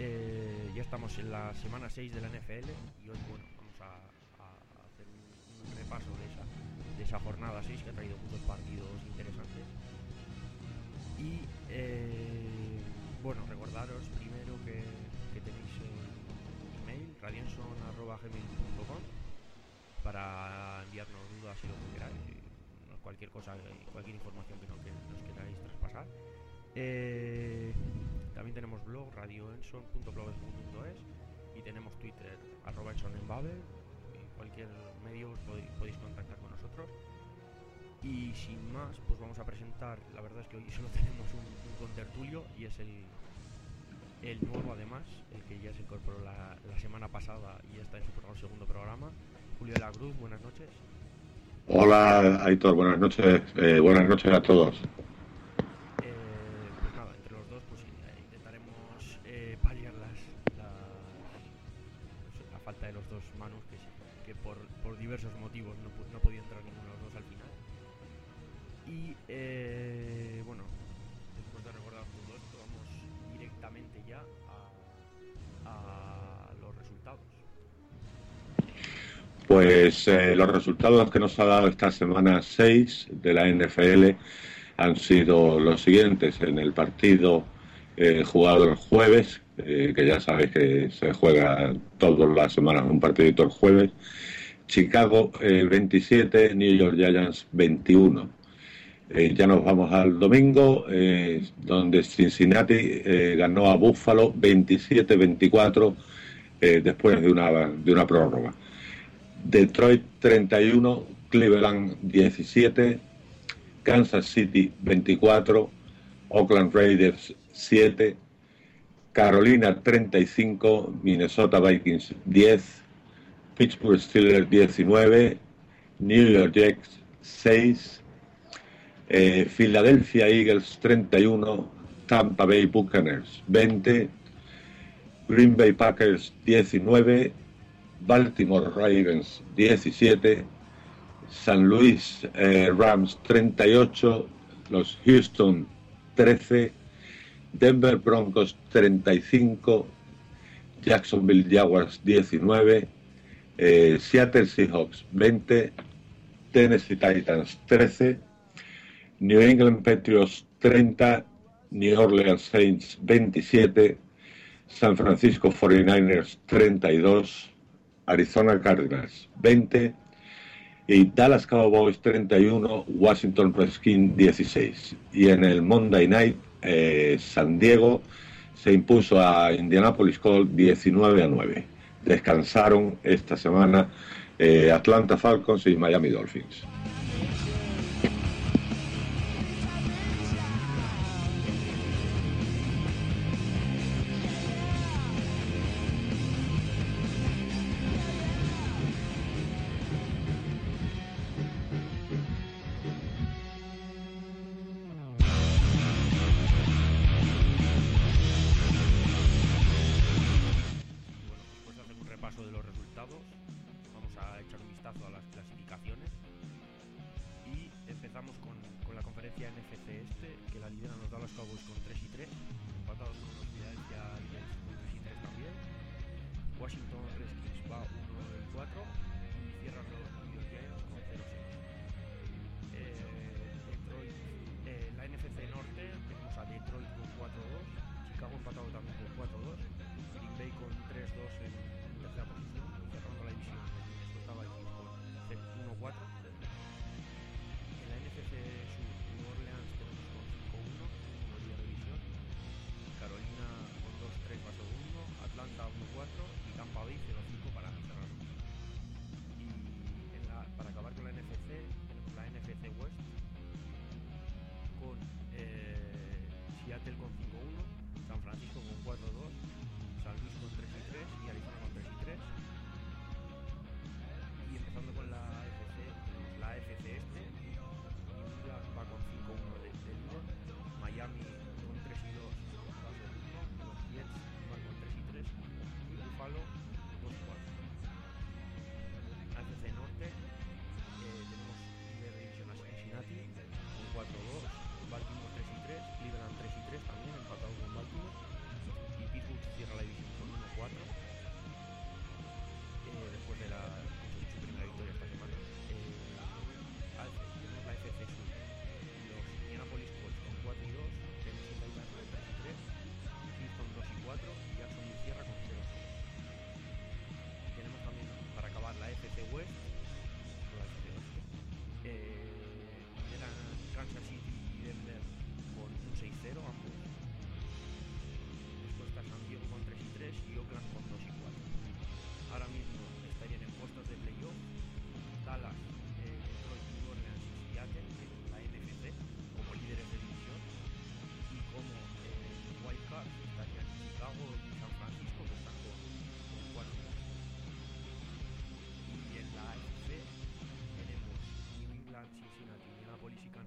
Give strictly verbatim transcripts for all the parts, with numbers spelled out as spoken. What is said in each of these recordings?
eh, ya estamos en la semana seis de la N F L y hoy, bueno, vamos a, a hacer un, un repaso de esa, de esa jornada seis que ha traído muchos partidos interesantes. Y eh, bueno, recordaros primero que, que tenéis el email radienson arroba gmail punto com para enviarnos dudas y lo que queráis, cualquier cosa, cualquier información que, no, que nos queráis traspasar. Eh, también tenemos blog radioenson punto blogspot punto es y tenemos Twitter arroba enson en babel. En cualquier medio os podéis, podéis contactar con nosotros. Y sin más, pues vamos a presentar, la verdad es que hoy solo tenemos un, un contertulio y es el, el nuevo además, el que ya se incorporó la, la semana pasada y ya está en su programa, segundo programa, Julio de la Cruz. Buenas noches. Hola Aitor, buenas noches, eh, buenas noches a todos. Eh, pues nada, entre los dos pues eh, intentaremos eh, paliar las, las la falta de los dos Manus que, que por, por diversos motivos no, no podía entrar ninguno de los dos al final. Y eh, bueno, después de recordar todo esto, vamos directamente ya a, a los resultados. Pues eh, los resultados que nos ha dado esta semana seis de la N F L han sido los siguientes. En el partido eh, jugado el jueves, eh, que ya sabéis que se juega todas las semanas un partidito el jueves, Chicago eh, veintisiete, New York Giants veintiuno. Eh, ya nos vamos al domingo, eh, donde Cincinnati eh, ganó a Buffalo veintisiete veinticuatro eh, después de una, de una prórroga. Detroit treinta y uno, Cleveland diecisiete, Kansas City veinticuatro, Oakland Raiders siete, Carolina treinta y cinco, Minnesota Vikings diez, Pittsburgh Steelers diecinueve, New York Jets seis, eh, Philadelphia Eagles treinta y uno, Tampa Bay Buccaneers veinte, Green Bay Packers diecinueve, Baltimore Ravens diecisiete, San Luis eh, Rams treinta y ocho, los Houston trece, Denver Broncos treinta y cinco, Jacksonville Jaguars diecinueve, eh, Seattle Seahawks veinte, Tennessee Titans trece, New England Patriots treinta, New Orleans Saints veintisiete, San Francisco cuarenta y nueve ers treinta y dos, Arizona Cardinals veinte y Dallas Cowboys treinta y uno, Washington Redskins dieciséis. Y en el Monday Night, eh, San Diego se impuso a Indianapolis Colts diecinueve a nueve. Descansaron esta semana eh, Atlanta Falcons y Miami Dolphins. De los resultados, vamos a echar un vistazo a las clasificaciones.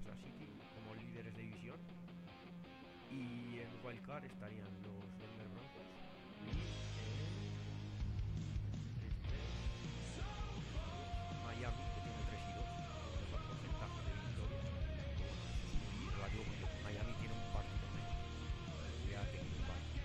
Kansas City como líderes de división. Y en wildcard estarían los Denver Broncos y eh, tres, tres, Miami, que tiene tres y dos, con mejor porcentaje de victoria. Pero bueno, eso es muy relativo porque Miami tiene un partido menos. Ya ha tenido un partido.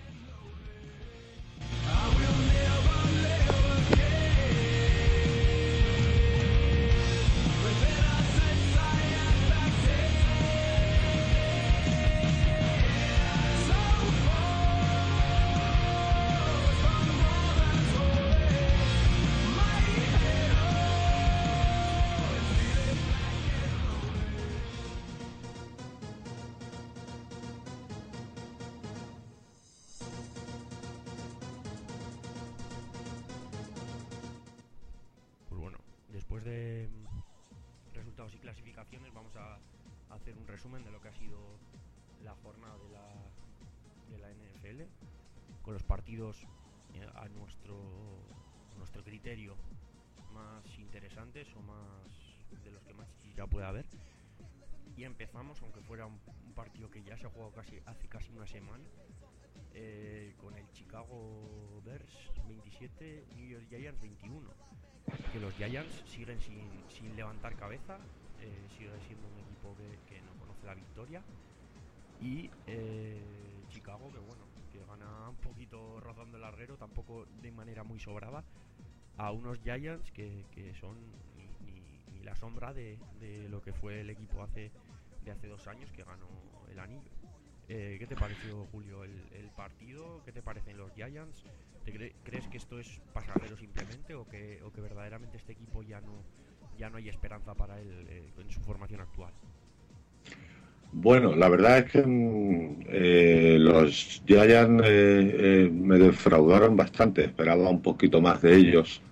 Después de resultados y clasificaciones vamos a hacer un resumen de lo que ha sido la jornada de la, de la N F L con los partidos eh, a nuestro a nuestro criterio más interesantes o más de los que más ya puede haber. Y empezamos, aunque fuera un, un partido que ya se ha jugado casi hace casi una semana, eh, con el Chicago Bears veintisiete, New York Giants veintiuno. Que los Giants siguen sin, sin levantar cabeza, eh, sigue siendo un equipo que, que no conoce la victoria. Y eh, Chicago, que bueno, que gana un poquito rozando el larguero, tampoco de manera muy sobrada, a unos Giants que, que son ni, ni, ni la sombra de, de lo que fue el equipo hace de hace dos años que ganó el anillo. Eh, ¿Qué te pareció, Julio, el, el partido? ¿Qué te parecen los Giants? ¿Te cre- ¿Crees que esto es pasajero simplemente o que, o que verdaderamente este equipo ya no, ya no hay esperanza para él eh, en su formación actual? Bueno, la verdad es que mm, eh, los Giants eh, eh, me defraudaron bastante. Esperaba un poquito más de ellos,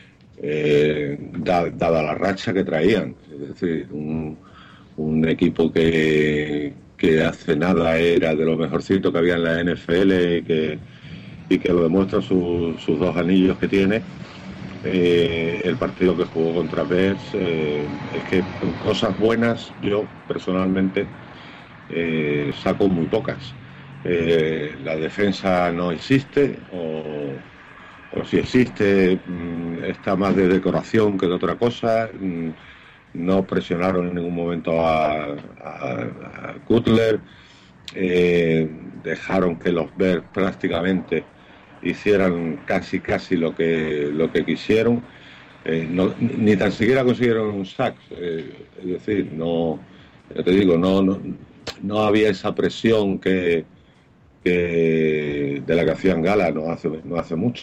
eh, da- dada la racha que traían. Es decir, un, un equipo que, que hace nada era de lo mejorcito que había en la N F L y que, y que lo demuestra su- sus dos anillos que tiene. Eh, el partido que jugó contra Bears, eh, es que cosas buenas yo personalmente eh, saco muy pocas. Eh, la defensa no existe, o, o si existe, mmm, está más de decoración que de otra cosa. Mmm, no presionaron en ningún momento a, a, a Cutler, eh, dejaron que los Bears prácticamente hicieran casi casi lo que lo que quisieron. Eh, no, ni tan siquiera consiguieron un sack, eh, es decir, no, ya te digo, no, no, no había esa presión que, que de la que hacían gala no hace, no hace mucho.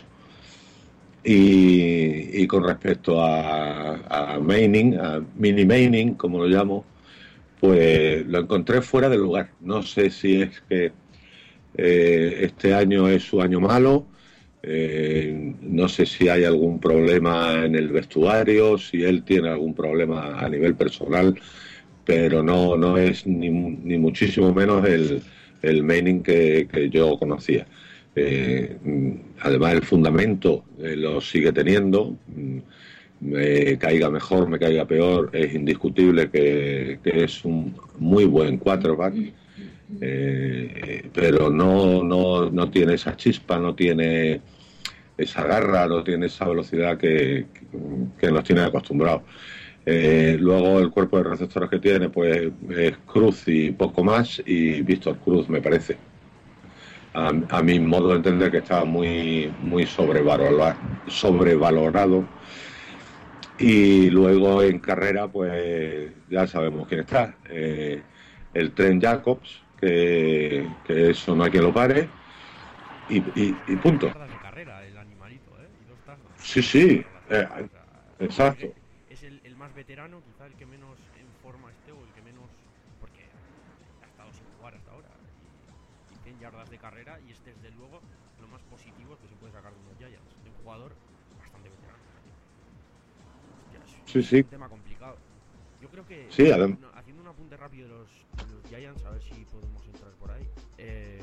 Y, y con respecto a, a Manning, a Mini Manning, como lo llamo, pues lo encontré fuera de lugar. No sé si es que eh, este año es su año malo, eh, no sé si hay algún problema en el vestuario, si él tiene algún problema a nivel personal, pero no, no es ni, ni muchísimo menos el, el Manning que, que yo conocía. Eh, además, el fundamento eh, lo sigue teniendo. Me caiga mejor, me caiga peor, es indiscutible que, que es un muy buen quarterback. Eh, pero no, no, no tiene esa chispa, no tiene esa garra, no tiene esa velocidad que, que nos tiene acostumbrados. Eh, luego el cuerpo de receptores que tiene pues es Cruz y poco más, y Víctor Cruz me parece, a, a mi modo de entender, que estaba muy, muy sobrevalorado, sobrevalorado. Y luego en carrera pues ya sabemos quién está, eh, el Trent Jacobs, que, que eso no hay quien lo pare, y, y, y punto. Yardas de carrera el animalito, ¿eh? Y dos touchdowns Sí, para sí, eh, relacionar. O sea, parece exacto. que es el, el más veterano, quizá el que menos en forma esté o el que menos, porque ha estado sin jugar hasta ahora. Y, y cien yardas de carrera, y es desde luego lo más positivo que se puede sacar de unos Giants, de un jugador bastante veterano. Hostia, es, Sí, es sí, un tema complicado. Yo creo que, sí, además. no, haciendo un apunte rápido de los, de los Giants, a ver si podemos entrar por ahí. Eh,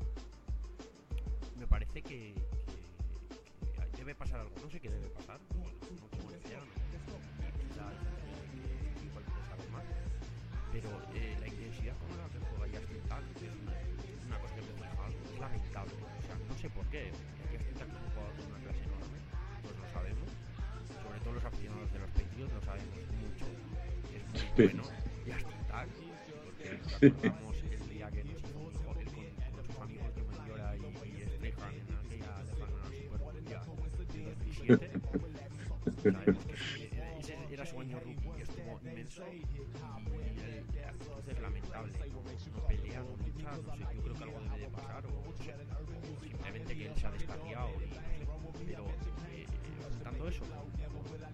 me parece que, que, que debe pasar algo. No sé qué debe pasar. No, no tengo ni idea. No, quizá hay gente que, que igual puede saber más. pero eh, la intensidad con la que juega Justin Tuck es una, una cosa que me fija, es lamentable. O sea, no sé por qué. Justin Tuck es un jugador de una clase enorme, pues lo sabemos. Sobre todo los aficionados de los Patriots lo sabemos mucho. Es muy bueno Justin Tuck, porque recordamos el día que nos hizo un joder con, con sus amigos que me llora y, y Estrejan en aquella lejana Super Bowl ya de dos mil siete. Sabemos que ese era su año rookie y estuvo inmenso. Entonces lamentable, no pelea, no lucha, no sé, yo creo que algo debe de pasar o, o sea, o simplemente que él se ha descarriado y no sé, pero eh, juntando eso con los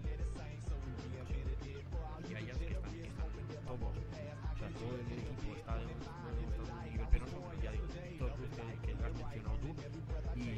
Giants que están, que están todos, o sea, todo el equipo está demostrando un nivel penoso, porque ya digo, todos los que, que has mencionado tú y,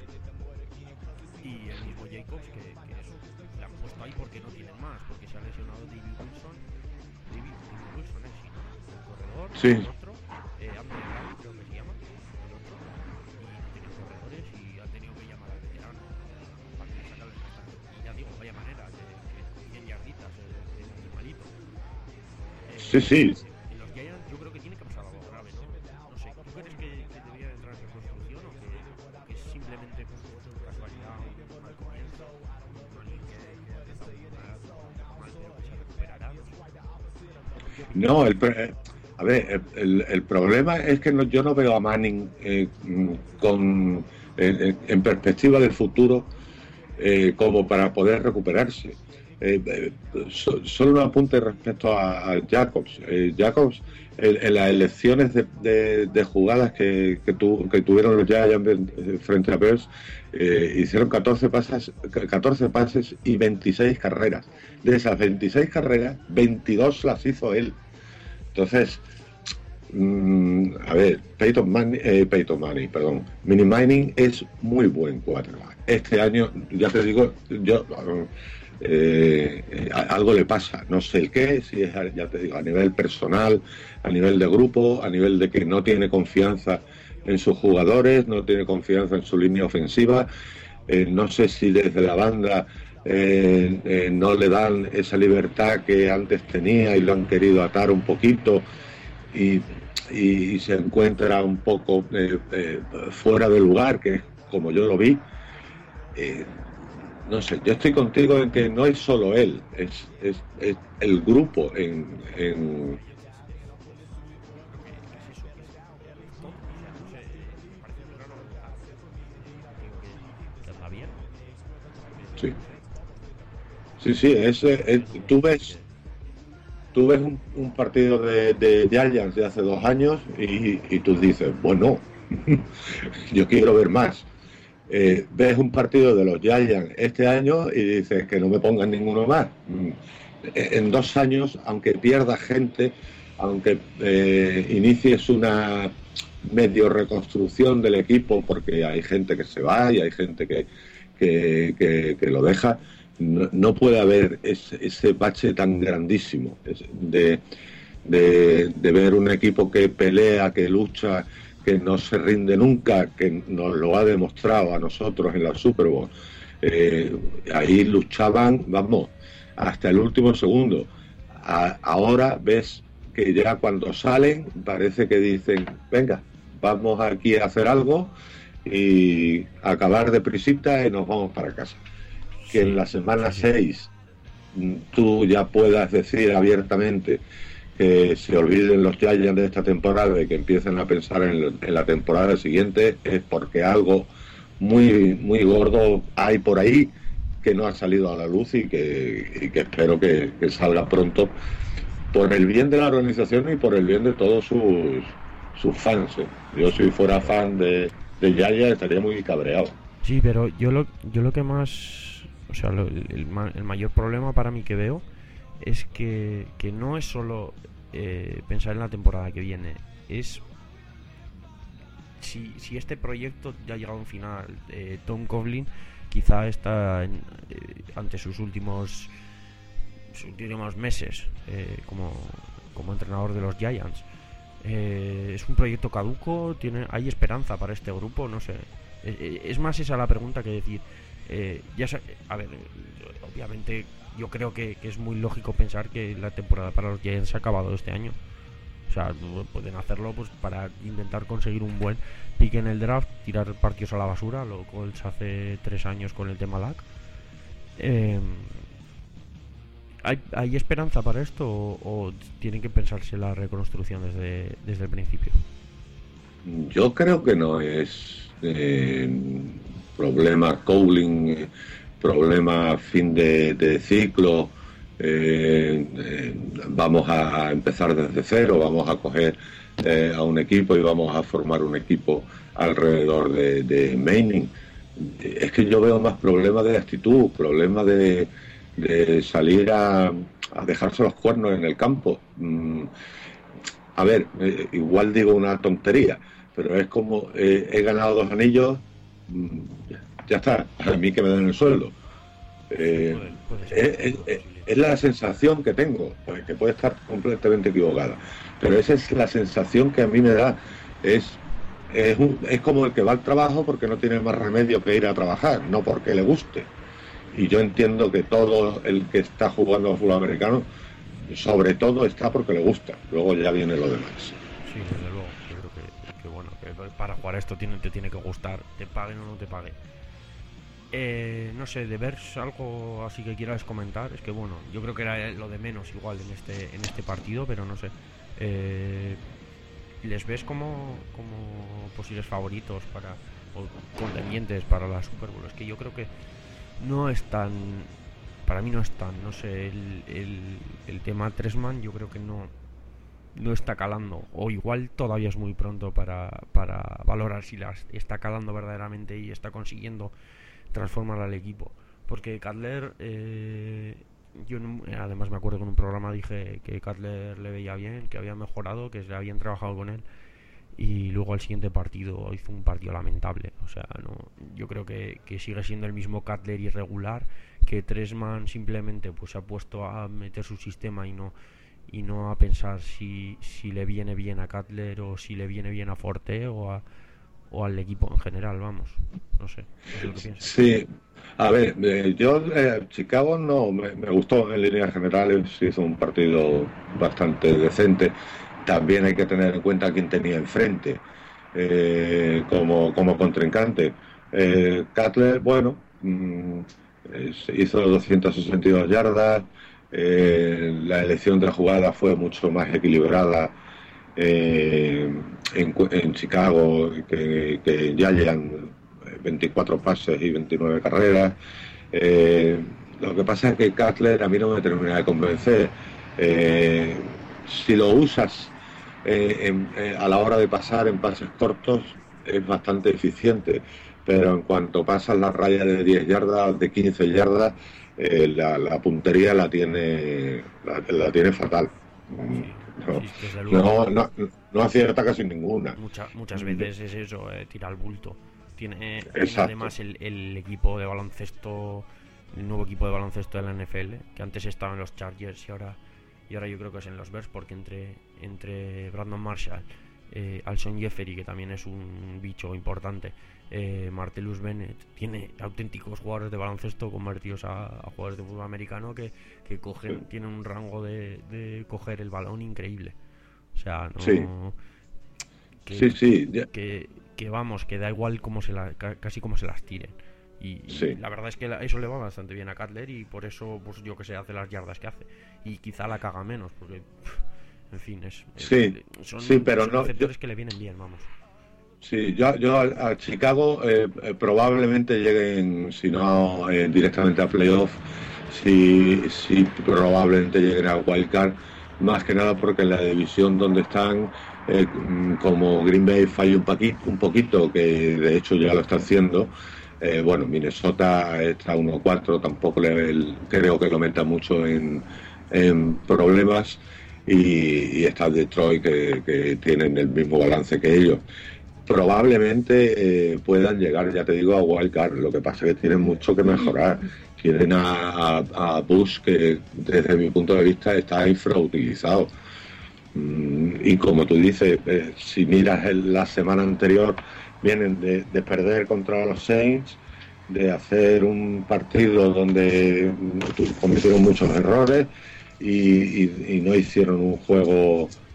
y el mismo Jacobs que, que eso, le han puesto ahí porque no tienen más, porque se ha lesionado David Wilson. David, David Wilson es, ¿no? El corredor, sí. El otro, eh, Amber Brown, creo que se llama, el otro, y no tienen corredores y han tenido que llamar al veterano para que le saque el descanso. Y ya digo, vaya manera, que, que cien yarditas el, el animalito. Eh, sí, sí. En los Giants yo creo que tiene que pasar algo grave, ¿no? No sé, ¿tú crees que, que debería entrar en reconstrucción o que, que es simplemente pues, casualidad, un mal comienzo, un año que, que ha empezado mal, pero que se recuperará? No sé. No, el, a ver, el, el problema es que no, yo no veo a Manning eh, con eh, en perspectiva del futuro eh, como para poder recuperarse. Eh, eh, so, solo un apunte respecto a, a Jacobs. Eh, Jacobs, en, en las elecciones de, de, de jugadas que, que, tu, que tuvieron los Giants frente a Bears, eh, hicieron catorce pases, catorce pases y veintiséis carreras. De esas veintiséis carreras, veintidós las hizo él. Entonces, mmm, a ver, Peyton Manning, eh, Peyton Manning, perdón, Mini Manning es muy buen quarterback. Este año, ya te digo, yo eh, eh, algo le pasa, no sé el qué, si es, ya te digo, a nivel personal, a nivel de grupo, a nivel de que no tiene confianza en sus jugadores, no tiene confianza en su línea ofensiva, eh, no sé si desde la banda eh, eh, no le dan esa libertad que antes tenía y lo han querido atar un poquito y, y, y se encuentra un poco eh, eh, fuera de lugar, que es como yo lo vi. Eh, no sé, yo estoy contigo en que no es solo él, es, es, es el grupo en, en sí, sí, sí, es, es, tú ves tú ves un, un partido de, de Giants de hace dos años y, y tú dices, bueno, yo quiero ver más. Eh, ves un partido de los Giants este año y dices que no me pongan ninguno más. En dos años, aunque pierdas gente, aunque eh, inicies una medio reconstrucción del equipo, porque hay gente que se va y hay gente que, que, que, que lo deja, no, no puede haber ese, ese bache tan grandísimo de, de, de ver un equipo que pelea, que lucha, que no se rinde nunca, que nos lo ha demostrado a nosotros en la Super Bowl. Eh, ahí luchaban, vamos, hasta el último segundo. A, ahora ves que ya cuando salen parece que dicen, venga, vamos aquí a hacer algo y acabar de prisita y nos vamos para casa. Que en la semana seis tú ya puedas decir abiertamente que se olviden los Giants de esta temporada y que empiecen a pensar en, en la temporada siguiente, es porque algo muy muy gordo hay por ahí que no ha salido a la luz y que, y que espero que, que salga pronto por el bien de la organización y por el bien de todos sus, sus fans. Yo si fuera fan de, de Giants estaría muy cabreado. Sí, pero yo lo, yo lo que más, o sea, lo, el, el mayor problema para mí que veo es que, que no es solo eh, pensar en la temporada que viene, es si, si este proyecto ya ha llegado a un final. eh, Tom Coughlin quizá está en, eh, ante sus últimos sus últimos meses eh, como, como entrenador de los Giants. Eh, es un proyecto caduco, tiene hay esperanza para este grupo, no sé. Eh, es más esa la pregunta que decir, eh, ya sa- a ver, obviamente yo creo que, que es muy lógico pensar que la temporada para los Giants se ha acabado este año, O sea, pueden hacerlo pues para intentar conseguir un buen pick en el draft, tirar partidos a la basura, lo cual se hace tres años con el tema L A C. Eh, ¿hay, ¿Hay esperanza para esto o, o tienen que pensarse la reconstrucción desde, desde el principio? Yo creo que no es eh, problema Cowling, problema fin de, de ciclo. Eh, eh, vamos a empezar desde cero, vamos a coger eh, a un equipo y vamos a formar un equipo alrededor de, de Manning. Es que yo veo más problemas de actitud, problemas de, de salir a, a dejarse los cuernos en el campo. Mm, a ver, eh, igual digo una tontería, pero es como eh, he ganado dos anillos, mm, ya está, a mí que me den el sueldo. Eh, puede, puede es, es, es la sensación que tengo, que puede estar completamente equivocada, pero esa es la sensación que a mí me da. Es, es, un, es como el que va al trabajo porque no tiene más remedio que ir a trabajar, no porque le guste. Y yo entiendo que todo el que está jugando al fútbol americano, sobre todo está porque le gusta, luego ya viene lo demás. Sí, desde luego, yo creo que, que bueno, que para jugar esto tiene, te tiene que gustar, te paguen o no te paguen. Eh, no sé, de ver algo así que quieras comentar. Es que bueno, yo creo que era lo de menos igual en este en este partido, pero no sé. Eh, ¿Les ves como, como posibles favoritos para o contendientes para la Super Bowl? Es que yo creo que no es tan, para mí no es tan, no sé, el, el, el tema Tresman yo creo que no no está calando, o igual todavía es muy pronto para, para valorar si las está calando verdaderamente y está consiguiendo transformar al equipo, porque Cutler eh, yo no, además me acuerdo que en un programa dije que Cutler le veía bien, que había mejorado, que se habían trabajado con él, y luego al siguiente partido hizo un partido lamentable. O sea, no, yo creo que, que sigue siendo el mismo Cutler irregular, que Tresman simplemente pues se ha puesto a meter su sistema y no y no a pensar si, si le viene bien a Cutler o si le viene bien a Forte o a o al equipo en general, vamos, no sé, no sé lo que piensas. Sí, a ver, eh, yo eh, Chicago no me, me gustó en líneas generales, hizo un partido bastante decente. También hay que tener en cuenta quién tenía enfrente eh, como, como contrincante. eh, Cutler, bueno, mm, hizo doscientas sesenta y dos yardas, eh, la elección de la jugada fue mucho más equilibrada Eh, en, en Chicago, que, que ya llegan veinticuatro pases y veintinueve carreras. Eh, lo que pasa es que Cutler a mí no me termina de convencer. Eh, si lo usas eh, en, eh, a la hora de pasar en pases cortos es bastante eficiente, pero en cuanto pasas la raya de diez yardas, de quince yardas, eh, la, la puntería la tiene, la, la tiene fatal. No, sí, no, no, no acierta casi ninguna. Mucha, muchas veces es eso, eh, tira al bulto. Tiene, tiene Exacto. además el, el equipo de baloncesto, el nuevo equipo de baloncesto de la N F L, que antes estaba en los Chargers y ahora y ahora yo creo que es en los Bears, porque entre entre Brandon Marshall, eh, Alshon Jeffery, que también es un bicho importante, eh, Martellus Bennett, tiene auténticos jugadores de baloncesto convertidos a, a jugadores de fútbol americano que, que cogen, sí. tienen un rango de, de coger el balón increíble. O sea, no... Sí, que, sí, sí. Que, que vamos, que da igual cómo se la, casi como se las tiren. Y, sí. y la verdad es que la, eso le va bastante bien a Cutler, y por eso, pues yo que sé, hace las yardas que hace. Y quizá la caga menos, porque, en fin, es, sí, es son, sí, pero son no, receptores yo, que le vienen bien, vamos. Sí, yo, yo a, a Chicago eh, eh, probablemente lleguen, si no eh, directamente a playoff, si, si probablemente lleguen a wildcard, más que nada porque en la división donde están, eh, como Green Bay falla un poquito, un poquito, que de hecho ya lo está haciendo. Eh, bueno, Minnesota está uno cuatro, tampoco le, el, creo que lo meta mucho en, en problemas, y, y está Detroit, que, que tienen el mismo balance que ellos. Probablemente eh, puedan llegar, ya te digo, a wildcard. Lo que pasa es que tienen mucho que mejorar. Tienen a, a, a Bush, que desde mi punto de vista está infrautilizado. Mm, y como tú dices, eh, si miras el, la semana anterior, vienen de, de perder contra los Saints, de hacer un partido donde cometieron muchos errores y, y, y no hicieron un juego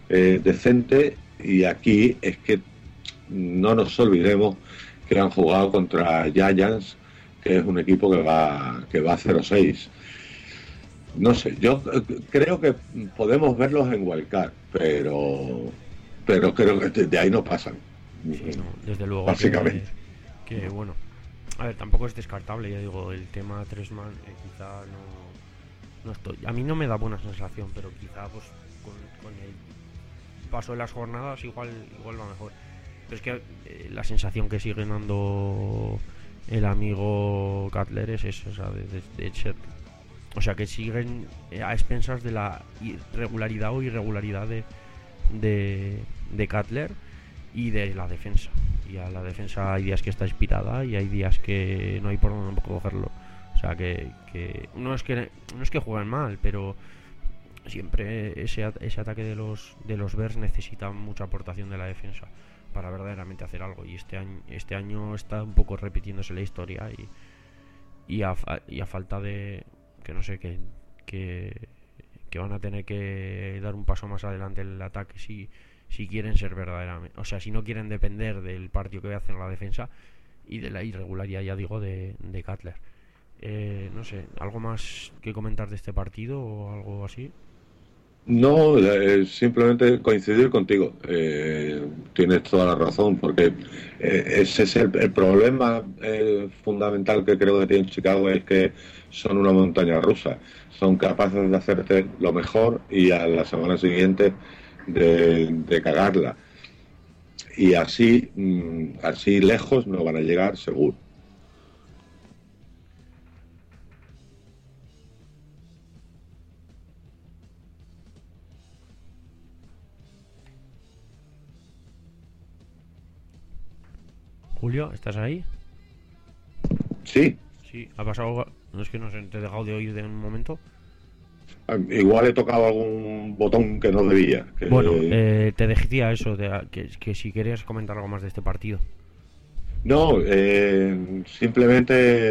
eh, decente, y aquí es que no nos olvidemos que han jugado contra Giants, que es un equipo que va que va a cero seis. No sé, yo creo que podemos verlos en Wildcard, pero pero creo que de ahí no pasan. Sí, no, desde luego básicamente. Que, que bueno, a ver, tampoco es descartable, ya digo, el tema Tresman, eh, quizá no, no estoy, a mí no me da buena sensación, pero quizá pues con, con el paso de las jornadas igual igual va mejor. Pero es que eh, la sensación que sigue dando el amigo Cutler es esa, o sea, de, de, de ser, o sea, que siguen a expensas de la irregularidad o irregularidad de de, de Cutler y de la defensa. Y a la defensa hay días que está inspirada y hay días que no hay por dónde cogerlo. O sea que, que no es que no es que jueguen mal, pero siempre ese, ese ataque de los de los Bears necesita mucha aportación de la defensa para verdaderamente hacer algo. Y este año este año está un poco repitiéndose la historia y y a, y a falta de que no sé que que que van a tener que dar un paso más adelante en el ataque si si quieren ser verdaderamente, o sea, si no quieren depender del partido que hacen la defensa y de la irregularidad, ya digo, de, de Cutler. Eh, no sé, ¿algo más que comentar de este partido o algo así? No, eh, simplemente coincidir contigo. Eh, tienes toda la razón, porque eh, ese es el, el problema eh, fundamental que creo que tiene Chicago, es que son una montaña rusa. Son capaces de hacerte lo mejor y a la semana siguiente de, de cagarla. Y así, mm, así lejos no van a llegar, seguro. Julio, ¿estás ahí? Sí, Sí, ha pasado. No es que no sé, te he dejado de oír de un momento. igual he tocado algún botón que no debía. Que, Bueno, eh, te decía eso, de, que, que si querías comentar algo más de este partido. No, eh, simplemente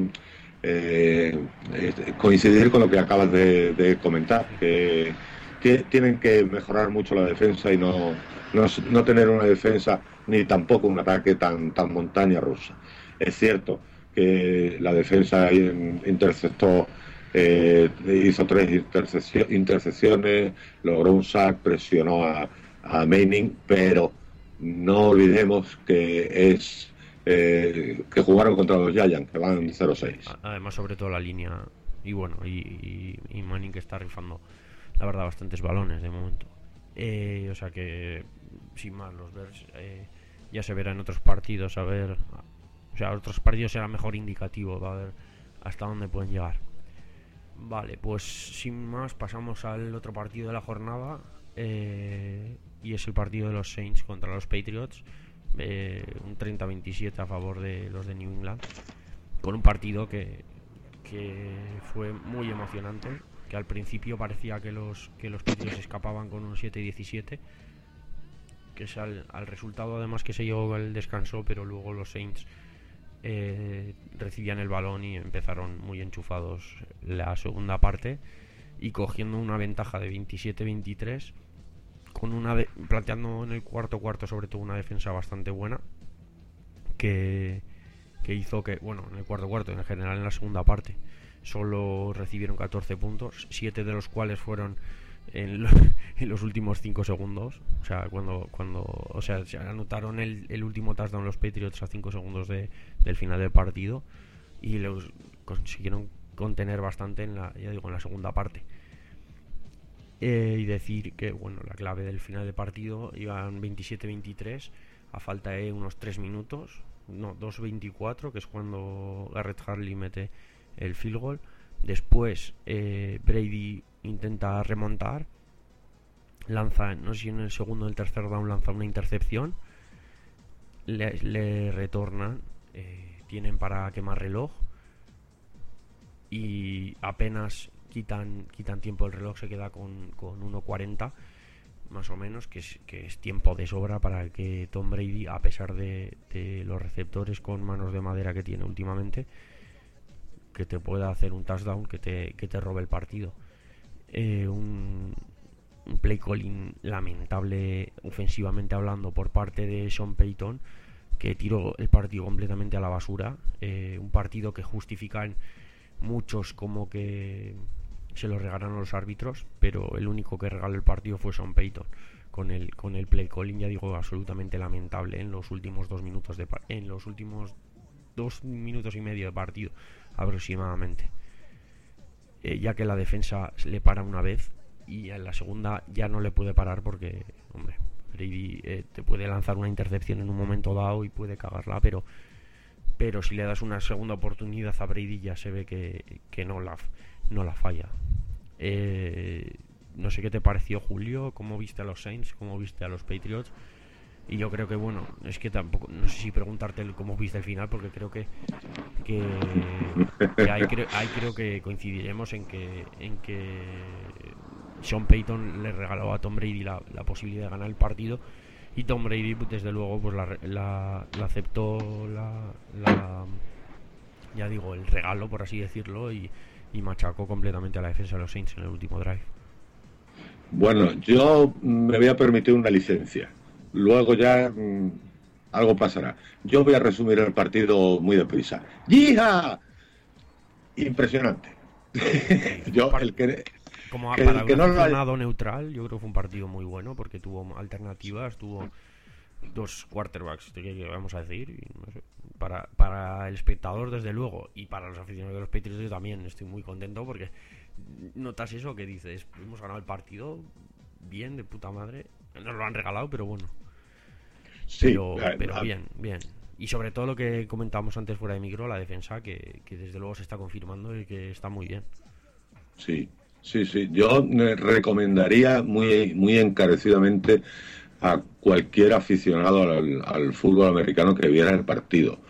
eh, eh, coincidir con lo que acabas de, de comentar, Sí. que, que tienen que mejorar mucho la defensa y no, no, no tener una defensa ni tampoco un ataque tan, tan montaña rusa. Es cierto que la defensa interceptó, eh, hizo tres intercepcio- intercepciones, logró un sack, presionó a, a Manning, pero no olvidemos que es eh, que jugaron contra los Giants, que van Sí. cero seis. Además, sobre todo la línea. Y bueno, y, y, y Manning que está rifando, la verdad, bastantes balones de momento. Eh, o sea que, sin más, los Bears eh, ya se verá en otros partidos. A ver. O sea, otros partidos será mejor indicativo. Va a ver hasta dónde pueden llegar. Vale, pues sin más, pasamos al otro partido de la jornada. Eh, y es el partido de los Saints contra los Patriots. Eh, un treinta a veintisiete a favor de los de New England, con un partido que, que fue muy emocionante, que al principio parecía que los que los Patriots escapaban con un siete diecisiete, que es al, al resultado además que se llevó el descanso, pero luego los Saints eh, recibían el balón y empezaron muy enchufados la segunda parte y cogiendo una ventaja de veintisiete veintitrés, con una de, planteando en el cuarto cuarto sobre todo una defensa bastante buena que, que hizo que, bueno, en el cuarto cuarto, en general en la segunda parte, solo recibieron catorce puntos, siete de los cuales fueron en, lo, en los últimos cinco segundos. O sea, cuando, cuando o sea, se anotaron el, el último touchdown los Patriots a cinco segundos de, del final del partido y los consiguieron contener bastante en la, ya digo, en la segunda parte. Eh, y decir que, bueno, la clave del final del partido iban veintisiete veintitrés a falta de unos tres minutos, no, dos veinticuatro, que es cuando Garrett Hartley mete el field goal. Después eh, Brady intenta remontar, lanza, no sé si en el segundo o el tercer down lanza una intercepción, le, le retornan, eh, tienen para quemar reloj y apenas quitan quitan tiempo el reloj, se queda con, con uno cuarenta más o menos, que es, que es tiempo de sobra para que Tom Brady, a pesar de, de los receptores con manos de madera que tiene últimamente, que te pueda hacer un touchdown que te, que te robe el partido. Eh, un, un play calling lamentable ofensivamente hablando por parte de Sean Payton, que tiró el partido completamente a la basura. Eh, un partido que justifican muchos como que se lo regalaron los árbitros, pero el único que regaló el partido fue Sean Payton con el con el play calling, ya digo, absolutamente lamentable en los últimos dos minutos de en los últimos dos minutos y medio de partido aproximadamente. Eh, ya que la defensa le para una vez y en la segunda ya no le puede parar porque, hombre, Brady eh, te puede lanzar una intercepción en un momento dado y puede cagarla, pero pero si le das una segunda oportunidad a Brady ya se ve que, que no la no la falla. Eh, no sé qué te pareció, Julio, cómo viste a los Saints, cómo viste a los Patriots. Y yo creo que, bueno, es que tampoco, no sé si preguntarte cómo viste el final, porque creo que que, que ahí, creo, ahí creo que coincidiremos en que en que Sean Payton le regaló a Tom Brady la, la posibilidad de ganar el partido, y Tom Brady, desde luego, pues la, la, la aceptó la, la ya digo, el regalo, por así decirlo, y, y machacó completamente a la defensa de los Saints en el último drive. Bueno, yo me voy a permitir una licencia. Luego ya mmm, algo pasará. Yo voy a resumir el partido muy deprisa. ¡Yija! Impresionante. yo, el que, Como que, para el que un no aficionado neutral, yo creo que fue un partido muy bueno porque tuvo alternativas, tuvo dos quarterbacks, que vamos a decir, y no sé, para, para el espectador desde luego, y para los aficionados de los Patriots yo también estoy muy contento porque notas eso que dices, hemos ganado el partido bien, de puta madre, nos lo han regalado, pero bueno. Sí, pero, la, pero la, bien, bien. Y sobre todo lo que comentábamos antes fuera de micro, la defensa, que, que desde luego se está confirmando y que está muy bien. Sí, sí, sí. Yo recomendaría muy, muy encarecidamente a cualquier aficionado al, al fútbol americano que viera el partido.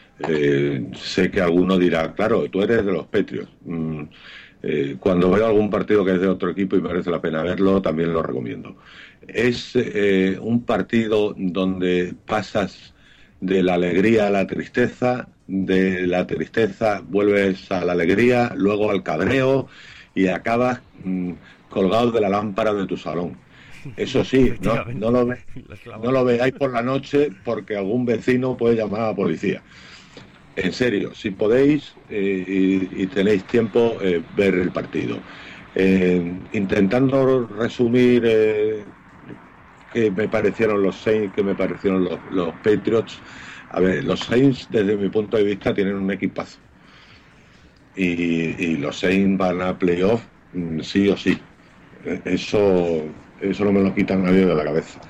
Eh, sé que alguno dirá, claro, tú eres de los Patriots. Mm, eh, cuando veo algún partido que es de otro equipo y merece la pena verlo, también lo recomiendo. Es eh, un partido donde pasas de la alegría a la tristeza, de la tristeza vuelves a la alegría, luego al cabreo y acabas mmm, colgado de la lámpara de tu salón. Eso sí, no, no, lo ve, no lo veáis por la noche porque algún vecino puede llamar a la policía. En serio, si podéis eh, y, y tenéis tiempo, eh, ver el partido. Eh, intentando resumir eh, qué me parecieron los Saints, qué me parecieron los, los Patriots. A ver, los Saints, desde mi punto de vista, tienen un equipazo. Y, y los Saints van a playoff sí o sí. Eso, eso no me lo quita nadie de la cabeza.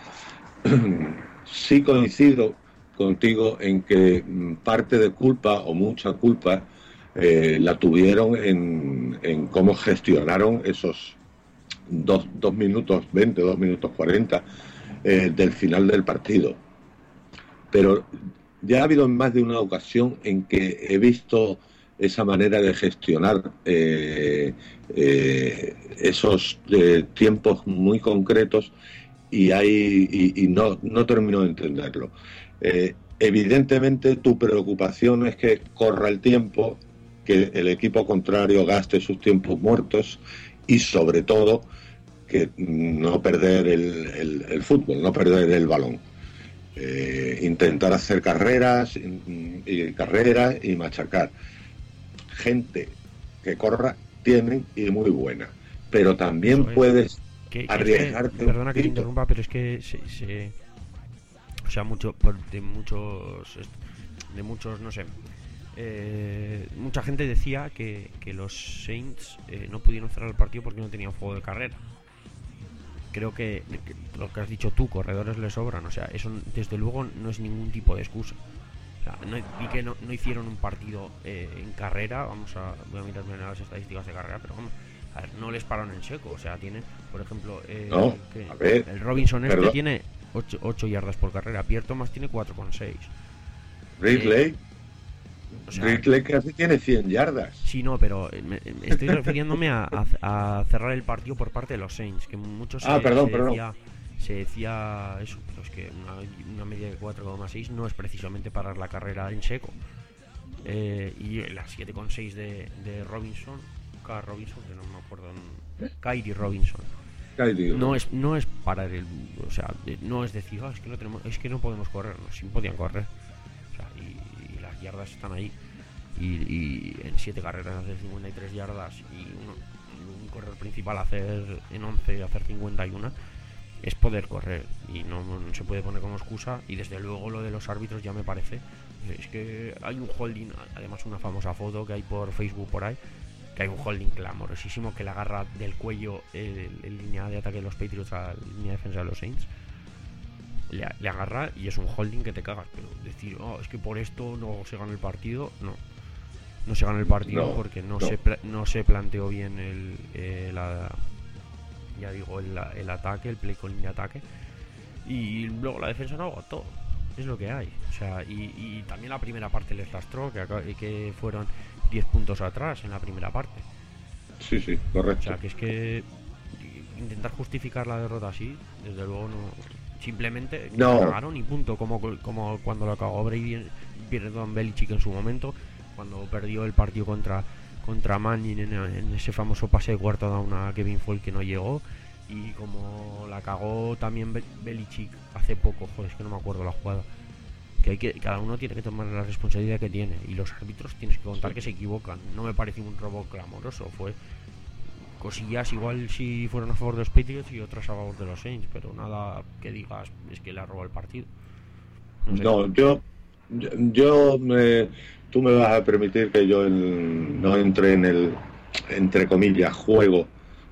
Sí coincido contigo en que parte de culpa o mucha culpa eh, la tuvieron en, en cómo gestionaron esos dos, dos minutos veinte, dos minutos cuarenta eh, del final del partido. Pero ya ha habido más de una ocasión en que he visto esa manera de gestionar eh, eh, esos eh, tiempos muy concretos y, hay, y, y no, no termino de entenderlo. Eh, evidentemente tu preocupación es que corra el tiempo, que el equipo contrario gaste sus tiempos muertos y sobre todo que no perder el, el, el fútbol, no perder el balón. Eh, intentar hacer carreras y, y carreras y machacar. Gente que corra tienen y muy buena, pero también es. puedes que, que arriesgarte. Es que, perdona que te interrumpa, pero es que se, se o sea, mucho de muchos de muchos, no sé, eh, mucha gente decía que, que los Saints eh, no pudieron cerrar el partido porque no tenían juego de carrera. Creo que, que lo que has dicho tú, corredores le sobran, o sea, eso desde luego no es ningún tipo de excusa. O sea, no, vi que no, no hicieron un partido eh, en carrera, vamos a, voy a mirarme las estadísticas de carrera, pero vamos, a ver, no les pararon en seco, o sea, tienen, por ejemplo, eh, no, que, a ver, el Robinson este perdón. tiene ocho yardas por carrera, Pierre Thomas tiene cuatro coma seis. Ridley, eh, o sea, Ridley casi tiene cien yardas. Sí, no, pero me, me estoy refiriéndome a, a, a cerrar el partido por parte de los Saints, que muchos ah, se, perdón, se perdón. decía, se decía eso, pero es que una, una media de cuatro coma seis no es precisamente parar la carrera en seco. Eh, y la siete coma seis de, de Robinson, K. Robinson, que no me acuerdo, Kyrie Robinson, no es no es parar el, o sea, no es decir, oh, es que no tenemos, es que no podemos correr, no, sí podían correr, o sea, y, y las yardas están ahí, y, y en siete carreras hacer cincuenta y tres yardas y uno, un corredor principal hacer en once hacer cincuenta y uno es poder correr, y no, no se puede poner como excusa. Y desde luego lo de los árbitros ya me parece, es que hay un holding, además una famosa foto que hay por Facebook por ahí, que hay un holding clamorosísimo que le agarra del cuello el, el línea de ataque de los Patriots a la línea de defensa de los Saints, le, le agarra y es un holding que te cagas. Pero decir, oh, es que por esto no se gana el partido, no no se gana el partido no, porque no, no. se no se planteó bien el, el la, ya digo el, el ataque, el play calling de ataque, y luego la defensa no agotó, es lo que hay, o sea, y, y también la primera parte les lastró, que, que fueron diez puntos atrás en la primera parte. Sí, sí, correcto. O sea, que es que intentar justificar la derrota así, desde luego no, simplemente no cagaron y punto, como, como cuando lo cagó Brady, perdón, Belichick en su momento, cuando perdió el partido contra contra Manning en, en ese famoso pase de cuarto down a Kevin Folk que no llegó, y como la cagó también Belichick hace poco, joder, es que no me acuerdo la jugada, que hay que cada uno tiene que tomar la responsabilidad que tiene, y los árbitros tienes que contar que se equivocan. No me pareció un robo clamoroso, fue cosillas igual si fueron a favor de los Patriots y otras a favor de los Saints, pero nada que digas es que le ha robado el partido. No, sé. no yo yo, yo me, tú me vas a permitir que yo el, no entre en el, entre comillas, juego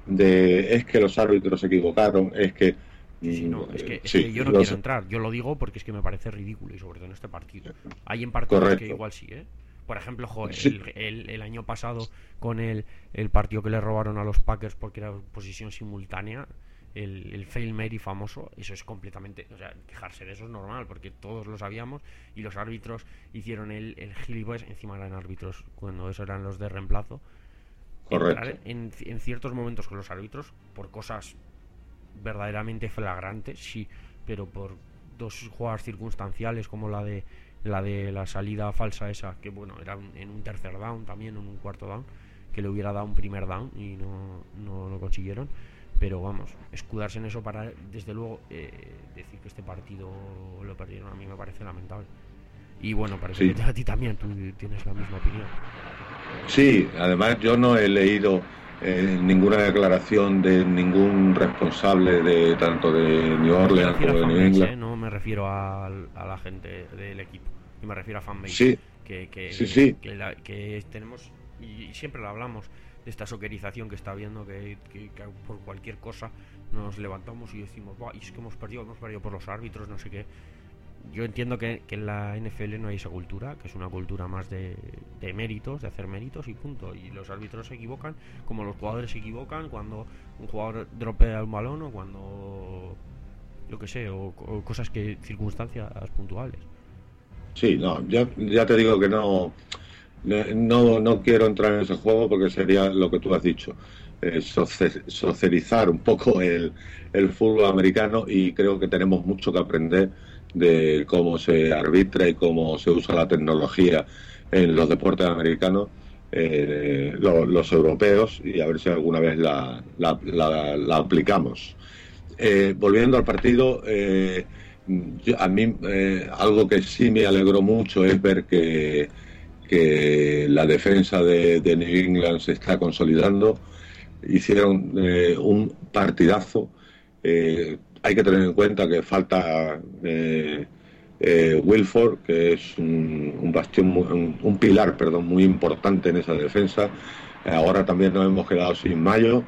de es que los árbitros se equivocaron, es que Sí, no, es que, es sí, que yo no quiero sé. entrar, yo lo digo porque es que me parece ridículo, y sobre todo en este partido. Hay en partidos Correcto. que igual sí, ¿eh? Por ejemplo, joder, sí. el, el, el año pasado con el, el partido que le robaron a los Packers porque era posición simultánea, el, el Fail Mary famoso, eso es completamente, o sea, quejarse de eso es normal porque todos lo sabíamos, y los árbitros hicieron el, el gilipollas, encima eran árbitros cuando esos eran los de reemplazo. Correcto. En, en ciertos momentos con los árbitros por cosas verdaderamente flagrantes, sí, pero por dos jugadas circunstanciales como la de la de la salida falsa esa, que bueno, era un, en un tercer down también, en un cuarto down, que le hubiera dado un primer down y no, no lo consiguieron. Pero vamos, escudarse en eso para, desde luego, eh, decir que este partido lo perdieron, a mí me parece lamentable. Y bueno, parece sí. que a ti también, tú tienes la misma opinión. Sí, además yo no he leído Eh, ninguna declaración de ningún responsable de tanto de New Orleans como de New England. ¿eh? No me refiero a, a la gente del equipo, y me refiero a fanbase. Sí, que, que, sí, sí. que, la, que tenemos, y siempre lo hablamos, de esta soquerización que está habiendo, que, que, que por cualquier cosa nos levantamos y decimos, y es que hemos perdido, hemos perdido por los árbitros, no sé qué. Yo entiendo que, que en la N F L no hay esa cultura, que es una cultura más de, de méritos, de hacer méritos y punto. Y los árbitros se equivocan, como los jugadores se equivocan cuando un jugador dropea un balón, o cuando, yo que sé, o, o cosas que, circunstancias puntuales. Sí, no, ya, ya te digo que no, no, no quiero entrar en ese juego porque sería lo que tú has dicho, eh, socializar un poco el, el fútbol americano, y creo que tenemos mucho que aprender de cómo se arbitra y cómo se usa la tecnología en los deportes americanos, eh, los, los europeos, y a ver si alguna vez la, la, la, la aplicamos. Eh, volviendo al partido, eh, yo, a mí eh, algo que sí me alegró mucho es ver que, que la defensa de, de New England se está consolidando. Hicieron eh, un partidazo. Eh, Hay que tener en cuenta que falta eh, eh, Wilford, que es un, un bastión, muy, un, un pilar, perdón, muy importante en esa defensa. Ahora también nos hemos quedado sin Mayo.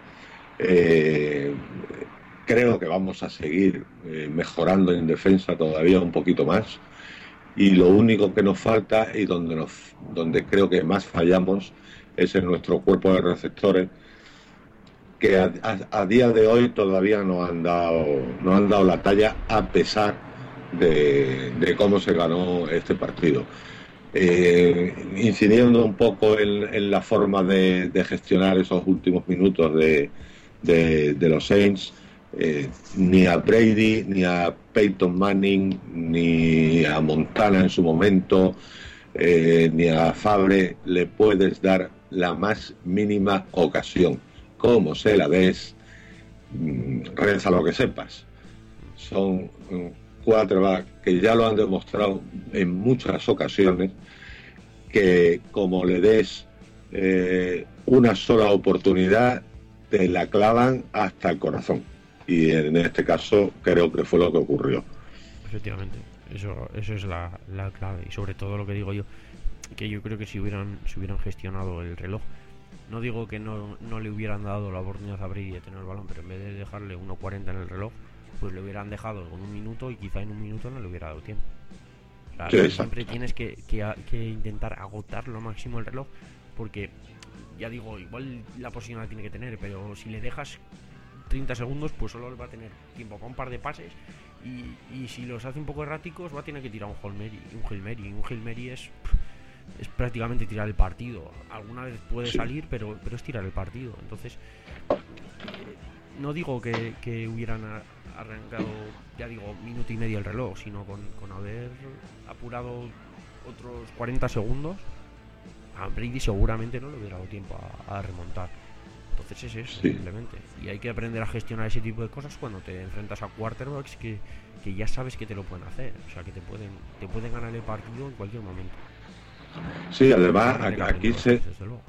Eh, creo que vamos a seguir eh, mejorando en defensa todavía un poquito más. Y lo único que nos falta, y donde nos, donde creo que más fallamos, es en nuestro cuerpo de receptores, que a, a, a día de hoy todavía no han dado no han dado la talla, a pesar de, de cómo se ganó este partido. Eh, incidiendo un poco en, en la forma de, de gestionar esos últimos minutos de, de, de los Saints, eh, ni a Brady, ni a Peyton Manning, ni a Montana en su momento, eh, ni a Favre le puedes dar la más mínima ocasión. Como se la des, mm, reza lo que sepas. Son mm, quarterbacks que ya lo han demostrado en muchas ocasiones, que como le des eh, una sola oportunidad, te la clavan hasta el corazón. Y en este caso creo que fue lo que ocurrió. Efectivamente, eso, eso es la, la clave. Y sobre todo lo que digo yo, que yo creo que si hubieran, si hubieran gestionado el reloj, no digo que no, no le hubieran dado la oportunidad a Brady de tener el balón, pero en vez de dejarle uno cuarenta en el reloj, pues le hubieran dejado con un minuto y quizá en un minuto no le hubiera dado tiempo. O sea, sí, siempre tienes que, que, que intentar agotar lo máximo el reloj, porque ya digo, igual la posición la tiene que tener, pero si le dejas treinta segundos, pues solo va a tener tiempo para un par de pases, y, y si los hace un poco erráticos va a tener que tirar un Hail Mary. Un Hail Mary, un Hail Mary es, es prácticamente tirar el partido. Alguna vez puede sí. salir, pero, pero es tirar el partido. Entonces, no digo que, que hubieran arrancado, ya digo, minuto y medio el reloj, sino con, con haber apurado otros cuarenta segundos, a Brady seguramente no le hubiera dado tiempo a, a remontar. Entonces es eso, sí. simplemente. Y hay que aprender a gestionar ese tipo de cosas cuando te enfrentas a quarterbacks que, que ya sabes que te lo pueden hacer. O sea, que te pueden te pueden ganar el partido en cualquier momento. Sí, además aquí se...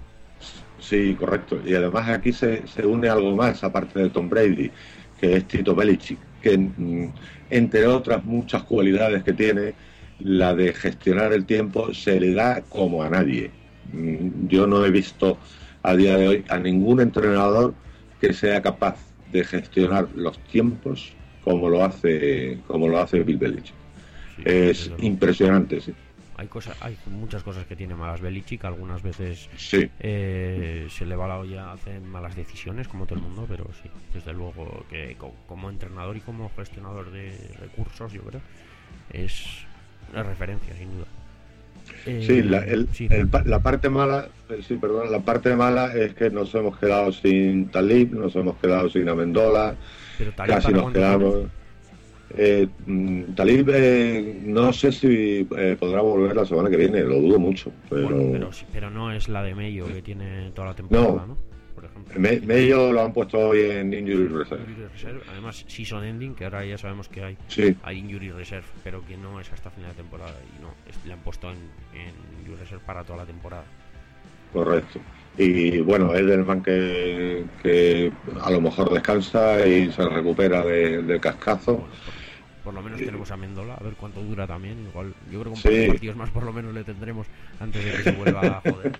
Sí, correcto. Y además aquí se, se une algo más, aparte de Tom Brady, que es Tito Belichick, que entre otras muchas cualidades que tiene, la de gestionar el tiempo se le da como a nadie. Yo no he visto a día de hoy a ningún entrenador que sea capaz de gestionar los tiempos como lo hace como lo hace Bill Belichick. Sí, es impresionante, sí. Hay cosas, hay muchas cosas que tiene malas Belichick, algunas veces sí. eh, se le va la olla, hace malas decisiones como todo el mundo, pero sí, desde luego que como entrenador y como gestionador de recursos, yo creo, es una referencia sin duda. Eh, sí, la, el, sí. El, la parte mala, sí, perdón, la parte mala es que nos hemos quedado sin Talib, nos hemos quedado sin Amendola, pero Talib casi nos quedamos. Eh, Talib, eh, no sé si eh, podrá volver la semana que viene, lo dudo mucho. Pero, bueno, pero, pero no es la de Mayo que tiene toda la temporada, ¿no? ¿no? Por ejemplo. Me, Mayo lo han puesto hoy en Injury Reserve. Injury Reserve. Además, Season Ending, que ahora ya sabemos que hay, sí. hay Injury Reserve, pero que no es hasta final de temporada. Y no, es, le han puesto en, en Injury Reserve para toda la temporada. Correcto. Y bueno, Edelman que, que a lo mejor descansa y se recupera de, del cascazo. Bueno, por, por lo menos sí. tenemos a Mendola, a ver cuánto dura también. Igual, yo creo que un sí. par de partidos más por lo menos le tendremos antes de que se vuelva a joder.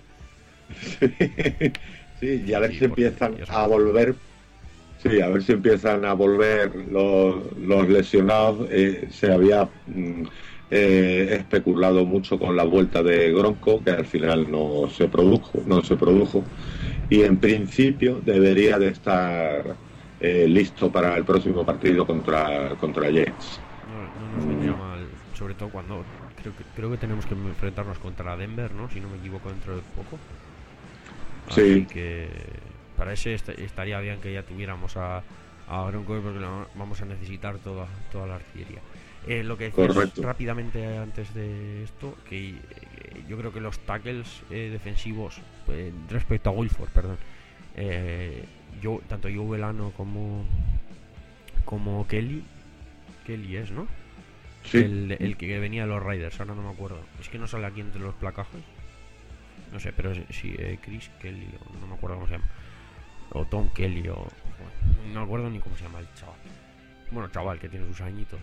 Sí. Sí, y a ver sí, si empiezan a volver, sí, a ver si empiezan a volver los, los lesionados. Eh, se había mm, eh, especulado mucho con la vuelta de Gronko, que al final no se produjo, no se produjo, y en principio debería de estar eh, listo para el próximo partido contra contra Jets. No, no nos vendría mal, sobre todo cuando creo que creo que tenemos que enfrentarnos contra Denver, ¿no? Si no me equivoco, dentro de poco. Así sí. que para ese est- estaría bien que ya tuviéramos a, a Gronko, porque la, vamos a necesitar toda, toda la artillería. Eh, lo que decías rápidamente antes de esto, que eh, yo creo que los tackles eh, defensivos eh, respecto a Wilford, perdón, eh, yo tanto Joe Velano como como Kelly, Kelly es, ¿no? Sí. El, el que venía de los Raiders, ahora no me acuerdo. Es que no sale aquí entre los placajes. No sé, pero sí, eh, Chris Kelly, o no me acuerdo cómo se llama. O Tom Kelly, o... Bueno, no me acuerdo ni cómo se llama el chaval. Bueno, chaval, que tiene sus añitos.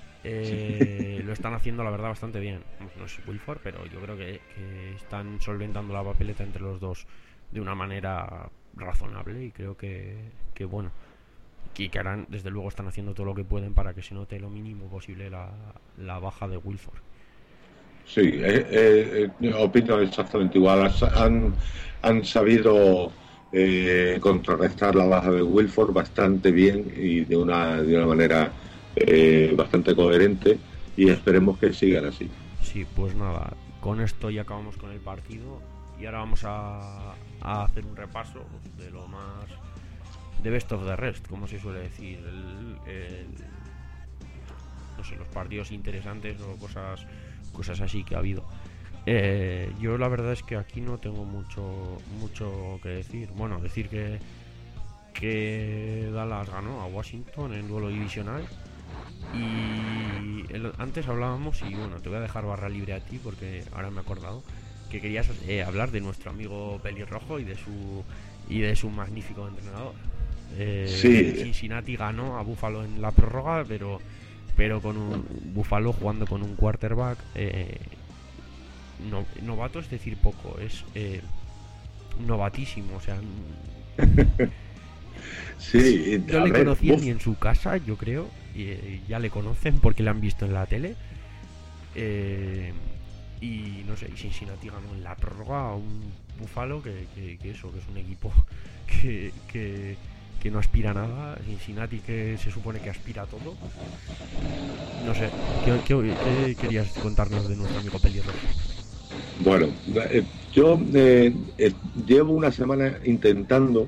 Eh, sí. Lo están haciendo, la verdad, bastante bien. No es Wilford, pero yo creo que, que están solventando la papeleta entre los dos de una manera razonable. Y creo que, que bueno, que, que harán, desde luego, están haciendo todo lo que pueden para que se note lo mínimo posible la, la baja de Wilford. Sí, eh, eh, opino exactamente igual. Han, han sabido eh, contrarrestar la baja de Wilford bastante bien y de una, de una manera eh, bastante coherente, y esperemos que sigan así. Sí, pues nada, con esto ya acabamos con el partido y ahora vamos a, a hacer un repaso de lo más de best of the rest, como se suele decir, el, el, no sé, los partidos interesantes o cosas cosas así que ha habido. Eh, yo la verdad es que aquí no tengo mucho mucho que decir. Bueno, decir que que Dallas ganó a Washington en duelo divisional. Y el, antes hablábamos, y bueno, te voy a dejar barra libre a ti porque ahora me he acordado que querías eh, hablar de nuestro amigo pelirrojo y de su y de su magnífico entrenador. Eh, Sí, Cincinnati ganó a Buffalo en la prórroga, pero pero con un Buffalo jugando con un quarterback eh, no, novato, es decir, poco, es eh, novatísimo, o sea, sí, no a le ver, conocían Buff, ni en su casa, yo creo, y eh, ya le conocen porque le han visto en la tele. Eh, y no sé, y Cincinnati ganó en la prórroga a un Buffalo que, que, que eso, que es un equipo que, que, que no aspira a nada. Cincinnati, que se supone que aspira a todo. No sé, ¿qué, qué, qué querías contarnos de nuestro amigo pelirrojo? bueno, eh, yo eh, eh, llevo una semana intentando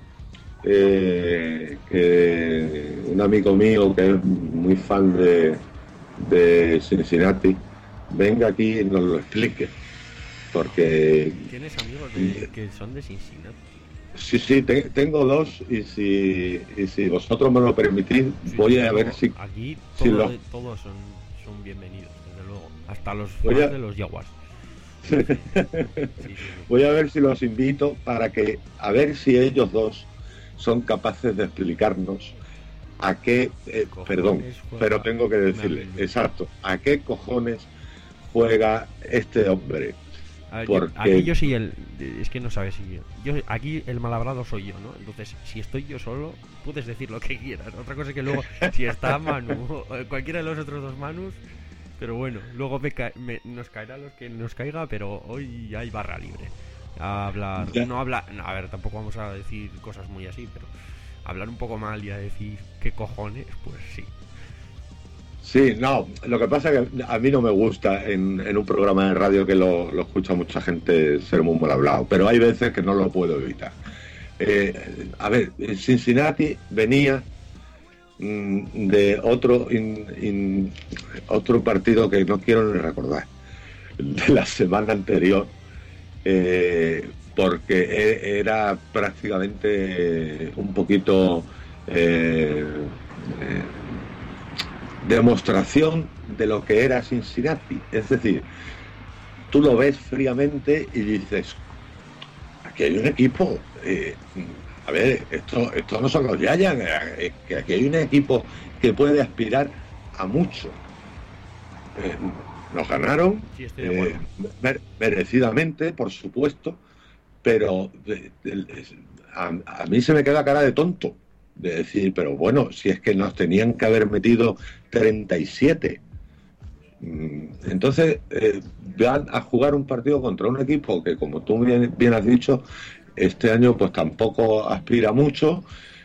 eh, que un amigo mío que es muy fan de, de Cincinnati venga aquí y nos lo explique, porque ¿Tienes amigos de que son de Cincinnati? sí, sí, te- tengo dos y si, y si vosotros me lo permitís, Sí, voy desde a ver luego, si, aquí si todo, lo todos son, son bienvenidos, desde luego. Hasta los voy fans a, de los Jaguars. Sí, sí, sí, sí, sí. voy a ver si los invito para que a ver si ellos dos son capaces de explicarnos a qué, ¿Qué eh, perdón, cojones pero juega tengo que decirle, Merlin? exacto, a qué cojones juega este hombre, A ver, yo, aquí porque yo sí el... Es que no sabes si... Yo, aquí el malabrado soy yo, ¿no? Entonces, si estoy yo solo, puedes decir lo que quieras. Otra cosa es que luego, si está Manu, o cualquiera de los otros dos Manus... Pero bueno, luego me ca- me- nos caerá los que nos caiga, pero hoy hay barra libre. A hablar... ya, No hablar... No, a ver, tampoco vamos a decir cosas muy así, pero... Hablar un poco mal y a decir qué cojones, pues sí. sí, no, lo que pasa es que a mí no me gusta en, en un programa de radio que lo, lo escucha mucha gente ser muy mal hablado, pero hay veces que no lo puedo evitar. Eh, a ver, Cincinnati venía mm, de otro in- in- otro partido que no quiero ni recordar, de la semana anterior, eh, porque e- era prácticamente un poquito eh, eh, demostración de lo que era Cincinnati. Es decir, tú lo ves fríamente y dices, aquí hay un equipo, eh, a ver, esto, esto no son los Giants, eh, que aquí hay un equipo que puede aspirar a mucho. Eh, nos ganaron Sí, estoy de eh, acuerdo. mer- merecidamente, por supuesto, pero eh, el- es- a, a mí se me queda cara de tonto de decir, pero bueno, si es que nos tenían que haber metido treinta y siete. Mm, Entonces, eh, van a jugar un partido contra un equipo que, como tú bien, bien has dicho, este año pues tampoco aspira mucho,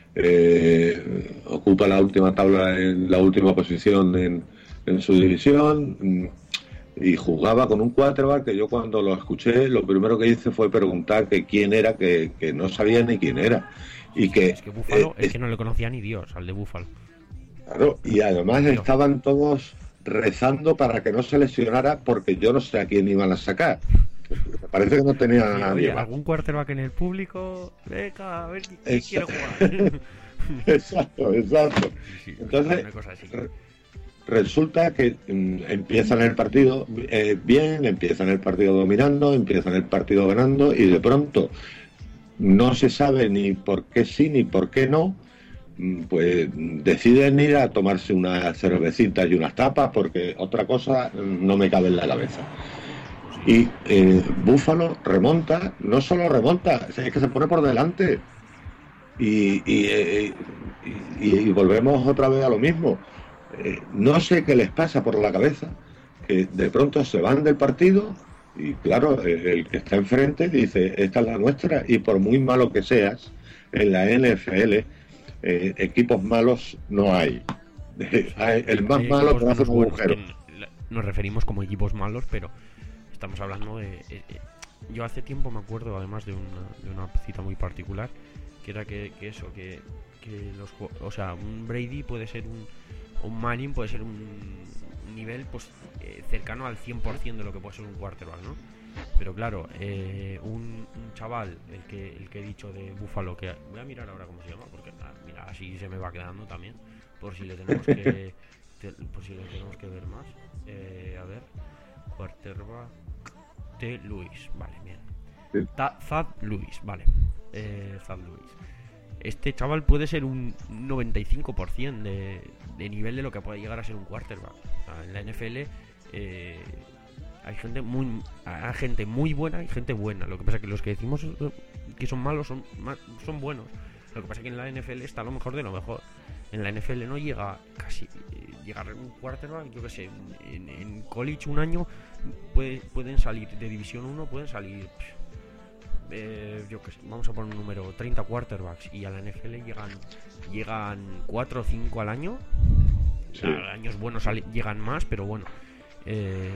eh, ocupa la última tabla en la última posición en, en su división, mm, y jugaba con un quarterback que yo cuando lo escuché lo primero que hice fue preguntar que quién era, que, que no sabía ni quién era Sí, y sí, que es que eh, Búfalo es es- que no le conocía ni Dios al de Búfalo. claro, y además Ni Dios. estaban todos rezando para que no se lesionara porque yo no sé a quién iban a sacar. Me parece que no tenían a Sí, nadie oye, más. algún quarterback en el público, venga, a ver quién, quién Es- quiere jugar. exacto, exacto. Sí, sí, Entonces, una cosa así. re- resulta que mm, empiezan el partido eh, bien, empiezan el partido dominando, empiezan el partido ganando y de pronto no se sabe ni por qué sí ni por qué no, mm, pues deciden ir a tomarse unas cervecitas y unas tapas porque otra cosa mm, no me cabe en la cabeza. Pues sí. Y eh, Búfalo remonta, no solo remonta, es que se pone por delante y, y, eh, y- y volvemos otra vez a lo mismo. Eh, no sé qué les pasa por la cabeza, que de pronto se van del partido y claro, el, el que está enfrente dice, esta es la nuestra y por muy malo que seas, en la N F L eh, equipos malos no hay. Sí, hay, El más hay malo equipos te hace menos un buenos que agujero. n- la- nos referimos como equipos malos, pero estamos hablando de... eh, eh, yo hace tiempo me acuerdo, además de una, de una cita muy particular, que era que, que eso, que, que los ju- o sea, un Brady puede ser un, un Manning puede ser un nivel pues eh, cercano al cien por ciento de lo que puede ser un quarterback, ¿no? Pero claro, eh, un, un chaval, el que, el que he dicho de Buffalo, que voy a mirar ahora cómo se llama, porque ah, mira, así se me va quedando también, por si le tenemos que, te, por si le tenemos que ver más. Eh, a ver, quarterback T. Lewis, vale, bien. Sí. Ta- Thad Lewis, vale. Eh, Thad Lewis. Este chaval puede ser un noventa y cinco por ciento de, de nivel de lo que puede llegar a ser un quarterback. O sea, en la N F L eh, hay gente muy hay gente muy buena y gente buena. Lo que pasa es que los que decimos que son malos son, son buenos. Lo que pasa es que en la N F L está lo mejor de lo mejor. En la N F L no llega casi eh, llegar a un quarterback, yo que sé, en, en college un año puede, pueden salir de División uno, pueden salir eh, yo que sé, vamos a poner un número, treinta quarterbacks, y a la N F L llegan llegan cuatro o cinco al año. Sí. A años buenos sali- llegan más, pero bueno, eh,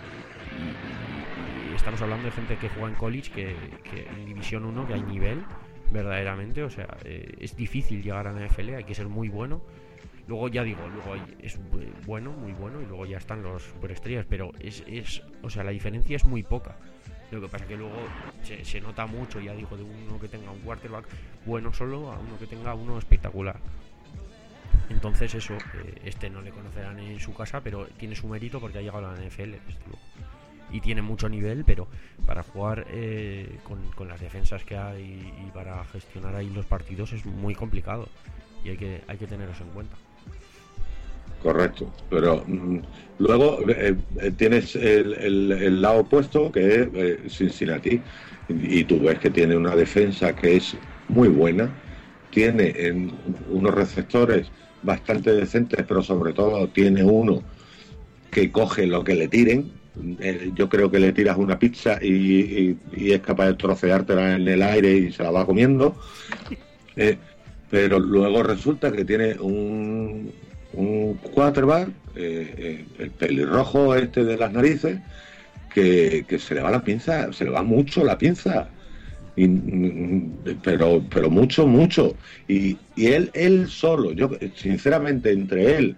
y, y estamos hablando de gente que juega en college, que, que en División uno, que hay nivel verdaderamente, o sea, eh, es difícil llegar a la N F L, hay que ser muy bueno. Luego ya digo, luego hay, es bueno, muy bueno, y luego ya están los superestrellas, pero es, es, o sea, la diferencia es muy poca. Lo que pasa es que luego se, se nota mucho, ya digo, de uno que tenga un quarterback bueno solo a uno que tenga uno espectacular. Entonces eso, eh, este no le conocerán en su casa, pero tiene su mérito porque ha llegado a la N F L, desde luego. Y tiene mucho nivel, pero para jugar eh, con, con las defensas que hay y para gestionar ahí los partidos es muy complicado, y hay que, hay que tener eso en cuenta. Correcto, pero mmm, luego eh, eh, tienes el, el, el lado opuesto, que es eh, Cincinnati, y, y tú ves que tiene una defensa que es muy buena, tiene en unos receptores bastante decentes, pero sobre todo tiene uno que coge lo que le tiren. Eh, yo creo que le tiras una pizza y, y, y es capaz de troceártela en el aire y se la va comiendo, eh, pero luego resulta que tiene un un quarterback, eh, eh, el pelirrojo este de las narices, que, que se le va la pinza, se le va mucho la pinza, y, pero pero mucho, mucho, y, y él él solo, yo sinceramente, entre él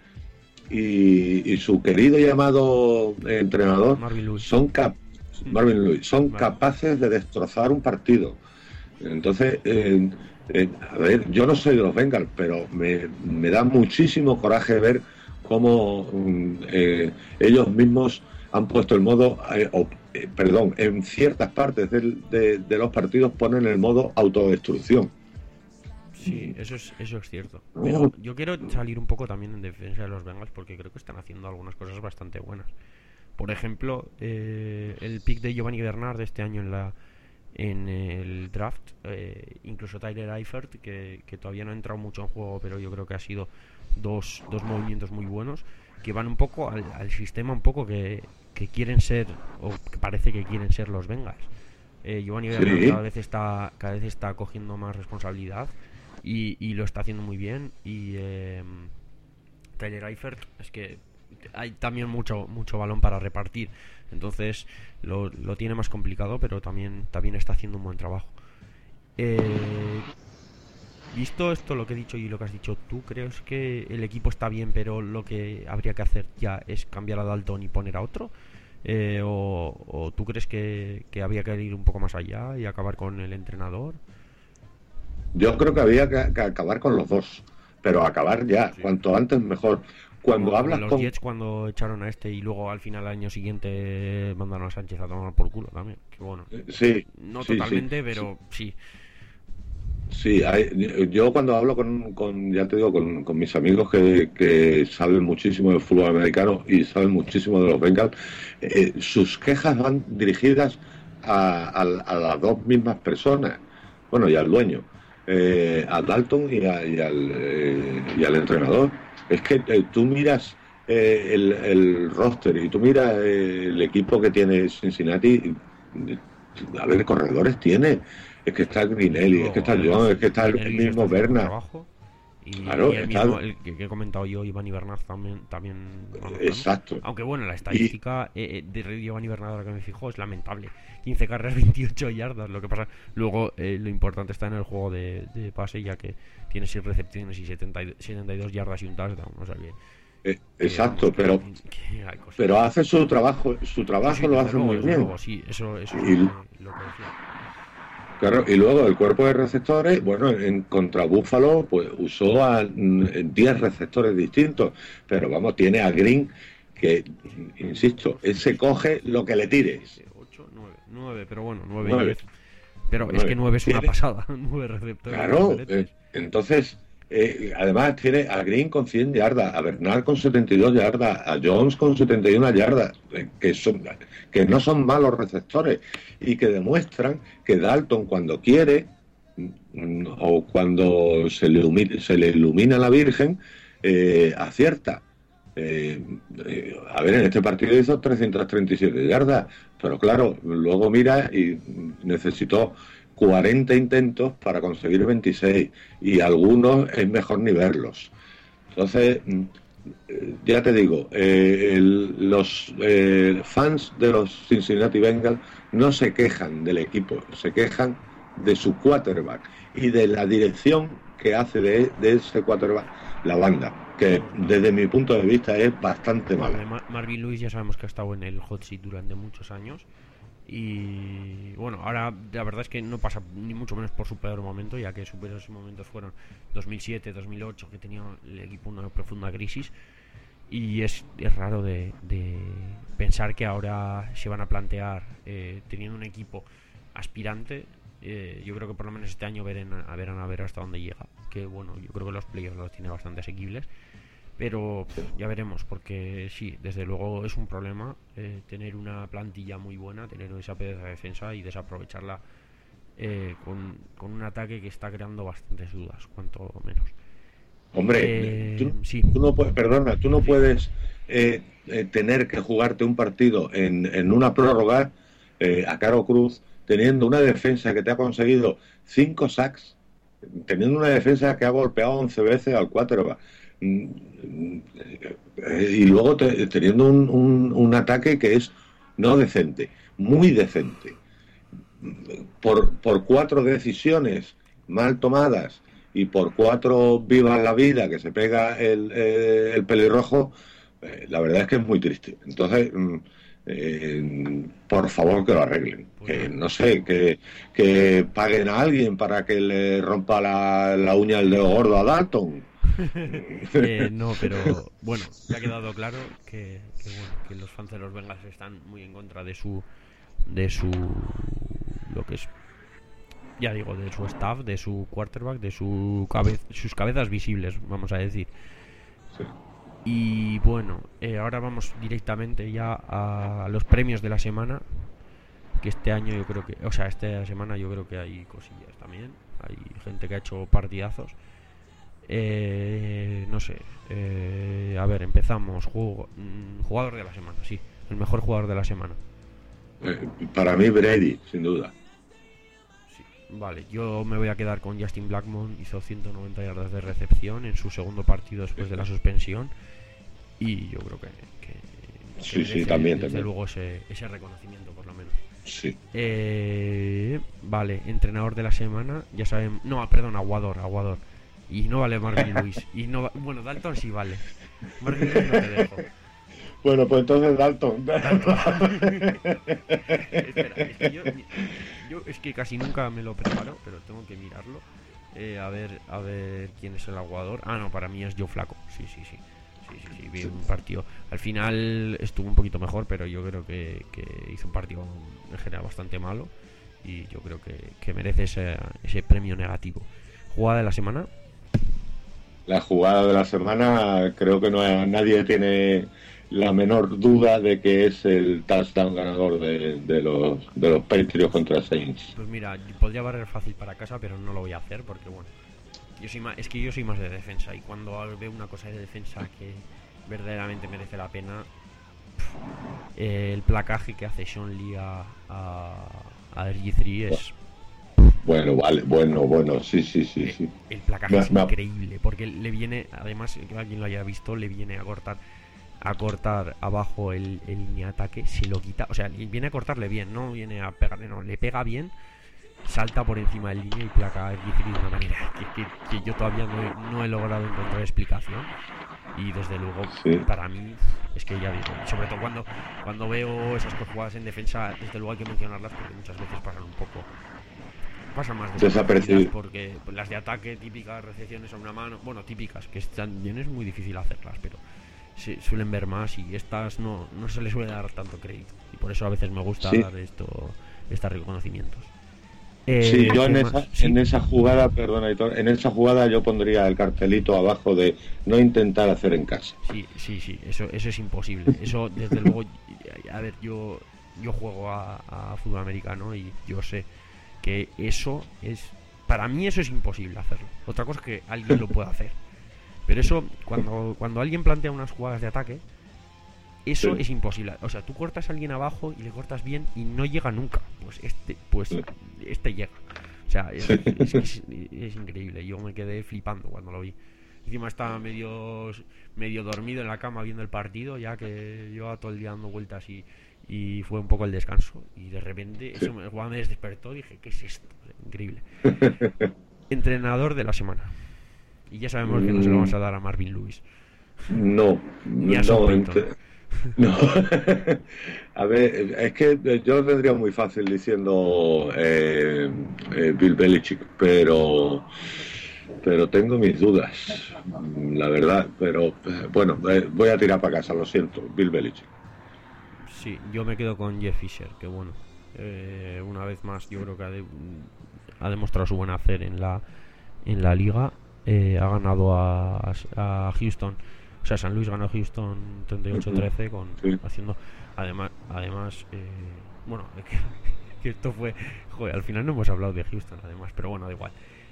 y, y su querido llamado entrenador, Marvin Lewis. son cap Marvin Lewis, son Marvin. capaces de destrozar un partido. Entonces, eh, eh, a ver, yo no soy de los Bengals, pero me, me da muchísimo coraje ver cómo eh, ellos mismos han puesto el modo, eh, o, eh, perdón, en ciertas partes del, de, de los partidos ponen el modo autodestrucción. Sí, eso es, eso es cierto. Pero yo quiero salir un poco también en defensa de los Bengals, porque creo que están haciendo algunas cosas bastante buenas. Por ejemplo, eh, el pick de Giovanni Bernard de este año en la en el draft, eh, incluso Tyler Eifert, que, que todavía no ha entrado mucho en juego, pero yo creo que ha sido dos, dos movimientos muy buenos, que van un poco al, al sistema un poco que, que quieren ser, o que parece que quieren ser los Bengals. eh, Giovanni sí. Bernard cada vez está cada vez está cogiendo más responsabilidad y, y lo está haciendo muy bien, y eh, Tyler Eifert es que hay también mucho mucho balón para repartir, entonces lo, lo tiene más complicado, pero también también está haciendo un buen trabajo. Eh, visto esto, lo que he dicho y lo que has dicho tú, ¿crees que el equipo está bien, pero lo que habría que hacer ya es cambiar a Dalton y poner a otro? Eh, o, ¿O tú crees que, que había que ir un poco más allá y acabar con el entrenador? Yo creo que había que, que acabar con los dos, pero acabar ya, sí. Cuanto antes mejor. Cuando como, hablas como los con... Jets, cuando echaron a este y luego al final, al año siguiente, mandaron a Sánchez a tomar por culo también. Que bueno, sí, no sí, totalmente, sí, pero sí. Sí, hay, yo cuando hablo con, con ya te digo, con, con mis amigos que, que saben muchísimo del fútbol americano y saben muchísimo de los Bengals, eh, sus quejas van dirigidas a, a, a las dos mismas personas, bueno, y al dueño, eh, a Dalton y, a, y, al, eh, y al entrenador. Es que eh, tú miras eh, el, el roster y tú miras eh, el equipo que tiene Cincinnati, a ver, corredores tiene. Es que está Grinelli, es que está John, es que está el mismo Berna. Y, claro, y el está... mismo, el que, que he comentado yo, Giovanni Bernard también. también Exacto. Aunque bueno, la estadística y... eh, de Giovanni Bernard, ahora que me fijo, es lamentable. quince carreras, veintiocho yardas. Lo que pasa, luego eh, lo importante está en el juego de, de pase, ya que tiene seis recepciones y setenta y dos yardas y un touchdown. O sea que, Eh, exacto, que, pero que hay cosas. pero hace su trabajo, su trabajo Sí, sí, lo desde hace luego, muy desde bien. luego, sí, eso, eso es Y, lo que, lo que decía. claro, y luego el cuerpo de receptores, bueno, en contra Búfalo, pues usó a diez receptores distintos, pero vamos, tiene a Green que, insisto, ese coge lo que le tires. ocho, nueve, nueve, pero bueno, nueve y Nueve, diez. Pero es que nueve. nueve es una Tiene, pasada, nueve receptores claro, eh, diferentes. entonces, eh, además tiene a Green con cien yardas, a Bernal con setenta y dos yardas, a Jones con setenta y una yardas, eh, que, son, que no son malos receptores y que demuestran que Dalton cuando quiere mm, o cuando se le, ilumina, se le ilumina la Virgen, eh, acierta. Eh, eh, a ver, en este partido hizo trescientas treinta y siete yardas, pero claro, luego mira y necesitó cuarenta intentos para conseguir veintiséis y algunos es mejor ni verlos. Entonces, ya te digo, eh, el, los eh, fans de los Cincinnati Bengals no se quejan del equipo, se quejan de su quarterback y de la dirección que hace de, de ese quarterback la banda, que desde mi punto de vista es bastante mala. Mar Marvin Lewis ya sabemos que ha estado en el hot seat durante muchos años. Y bueno, ahora la verdad es que no pasa ni mucho menos por su peor momento, ya que sus peores momentos fueron dos mil siete, dos mil ocho, que tenía el equipo una profunda crisis. Y es, es raro de, de pensar que ahora se van a plantear, eh, teniendo un equipo aspirante. Eh, yo creo que por lo menos este año verán a, verán a ver hasta dónde llega. Que bueno, yo creo que los playoffs los tiene bastante asequibles. Pero pff, ya veremos, porque sí, desde luego es un problema eh, tener una plantilla muy buena, tener esa pieza de defensa y desaprovecharla eh, con, con un ataque que está creando bastantes dudas, cuanto menos. Hombre, Eh, tú, sí, tú no puedes, perdona, tú no sí. puedes eh, eh, tener que jugarte un partido en, en una prórroga eh, a Caro Cruz, teniendo una defensa que te ha conseguido cinco sacks, teniendo una defensa que ha golpeado once veces al quarterback. Y luego te, teniendo un, un, un ataque que es no decente, muy decente, por, por cuatro decisiones mal tomadas y por cuatro vivas la vida que se pega el, eh, el pelirrojo, eh, la verdad es que es muy triste. Entonces, eh, por favor que lo arreglen. Pues Que no. no sé, que, que paguen a alguien para que le rompa la, la uña del dedo gordo a Dalton. eh, no, pero bueno, ya ha quedado claro que, que, bueno, que los fans de los Bengals están muy en contra de su de su lo que es, ya digo, de su staff, de su quarterback, de su cabe sus cabezas visibles, vamos a decir. Sí. Y bueno, eh, ahora vamos directamente ya a los premios de la semana, que este año yo creo que, o sea, esta semana yo creo que hay cosillas también, hay gente que ha hecho partidazos. Eh, no sé, eh, a ver, empezamos. Jugo, jugador de la semana, sí, el mejor jugador de la semana. Eh, para mí Brady, sin duda. Sí, vale, yo me voy a quedar con Justin Blackmon. Hizo ciento noventa yardas de recepción en su segundo partido después de la suspensión. Y yo creo que, que, que sí, merece, sí, también, desde también. luego ese, ese reconocimiento, por lo menos. Sí. Eh, vale, entrenador de la semana, ya saben. No, perdón, aguador, aguador. Y no vale Marvin Lewis. Y no va, bueno, Dalton sí vale. Marvin Lewis no te dejo. Bueno, pues entonces Dalton. Dalton. Espera, es que yo, yo es que casi nunca me lo preparo, pero tengo que mirarlo. Eh, a ver, a ver quién es el aguador. Ah, no, para mí es Joe Flacco. Sí, sí, sí. Sí, sí, sí, vi un partido. Al final estuvo un poquito mejor, pero yo creo que, que hizo un partido en general bastante malo. Y yo creo que, que merece ese, ese premio negativo. Jugada de la semana. La jugada de la semana, creo que no hay, nadie tiene la menor duda de que es el touchdown ganador de, de los de los Patriots contra Saints. Pues mira, podría barrer fácil para casa, pero no lo voy a hacer porque bueno, yo soy más, es que yo soy más de defensa y cuando veo una cosa de defensa que verdaderamente merece la pena, pff, eh, el placaje que hace Sean Lee a, a, a R G tres es... Bueno, vale, bueno, bueno, sí, sí, sí, sí. El placaje es increíble, porque le viene, además, que alguien lo haya visto, le viene a cortar a cortar abajo el, el línea de ataque, se lo quita, o sea, viene a cortarle bien, no viene a pegarle, no, le pega bien, salta por encima del línea y placa a R G tres de una manera que, que, que yo todavía no he, no he logrado encontrar explicación. Y desde luego, sí. para mí, es que ya digo, sobre todo cuando, cuando veo esas jugadas en defensa, desde luego hay que mencionarlas porque muchas veces pasan un poco, pasan más desapercibidas, porque las de ataque, típicas recepciones a una mano, bueno, típicas, que también es muy difícil hacerlas, pero se suelen ver más y estas no, no se les suele dar tanto crédito. Y por eso a veces me gusta sí. dar esto, estos reconocimientos. Eh, sí, yo en esa, ¿Sí? en esa jugada, perdona, Editor, en esa jugada yo pondría el cartelito abajo de no intentar hacer en casa. Sí, sí, sí, eso, eso es imposible. Eso, desde luego, a ver, yo, yo juego a, a fútbol americano y yo sé que eso es, para mí eso es imposible hacerlo. Otra cosa es que alguien lo pueda hacer. Pero eso, cuando, cuando alguien plantea unas jugadas de ataque, eso sí. es imposible. O sea, tú cortas a alguien abajo y le cortas bien y no llega nunca. Pues este, pues sí. este llega. O sea, es, es, es, es, es increíble. Yo me quedé flipando cuando lo vi. Encima estaba medio medio dormido en la cama viendo el partido, ya que llevaba todo el día dando vueltas y, y fue un poco el descanso. Y de repente eso me, me despertó y dije, ¿qué es esto? Increíble. Entrenador de la semana. Y ya sabemos que no se lo vamos a dar a Marvin Lewis. No, Ni a no, ent- no. A ver, es que yo lo tendría muy fácil diciendo eh, eh, Bill Belichick, pero pero tengo mis dudas, la verdad. Pero bueno, eh, voy a tirar para casa, lo siento, Bill Belichick. Sí, yo me quedo con Jeff Fisher, que bueno, eh, una vez más yo creo que ha, de, ha demostrado su buen hacer en la en la liga. Eh, ha ganado a, a Houston, o sea, San Luis ganó a Houston treinta y ocho trece con sí. haciendo además además eh, bueno, que, que esto fue, joder, al final no hemos hablado de Houston además, pero bueno, da igual.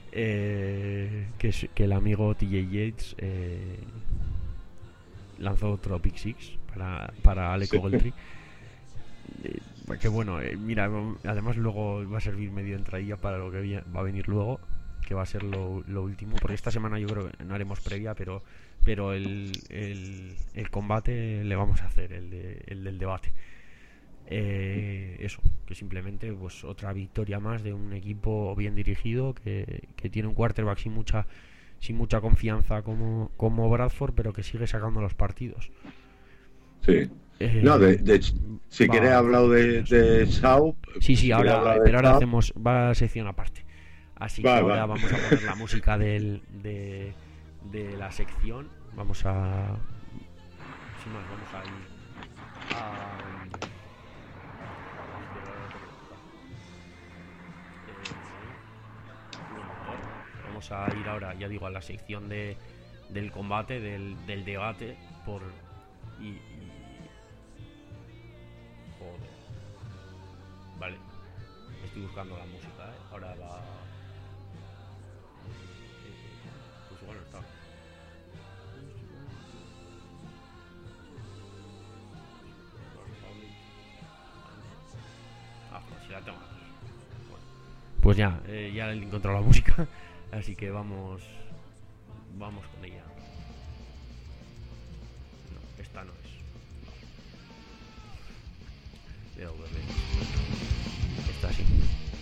Eh, que, que el amigo T J Yates eh, lanzó otro pick six para, para Alec Ogletree. Eh, que bueno, eh, mira, además luego va a servir medio entradilla para lo que va a venir luego, que va a ser lo, lo último, porque esta semana yo creo que no haremos previa, pero pero el, el, el combate le vamos a hacer, el, de, el del debate. Eh, eso, que simplemente pues otra victoria más de un equipo bien dirigido, que, que tiene un quarterback sin mucha sin mucha confianza como, como Bradford, pero que sigue sacando los partidos. Sí. Eh, no, de, de, si quieres he hablado de, de Shaw. Sí, sí, ahora, pero ahora hacemos, va a sección aparte. Así va, que ahora va. Vamos a poner la música del, de, de la sección. Vamos a... Sin más, vamos a ir a... Vamos a ir ahora, ya digo, a la sección de, del combate, del, del debate, por... Y, y... Joder. Vale. Estoy buscando la música, ¿eh? Ahora la... Pues igual no está. Ah, pues si la tengo aquí. Bueno. Pues ya, eh, ya he encontrado la música. Así que vamos... Vamos con ella. No, esta no es. De W. Esta sí.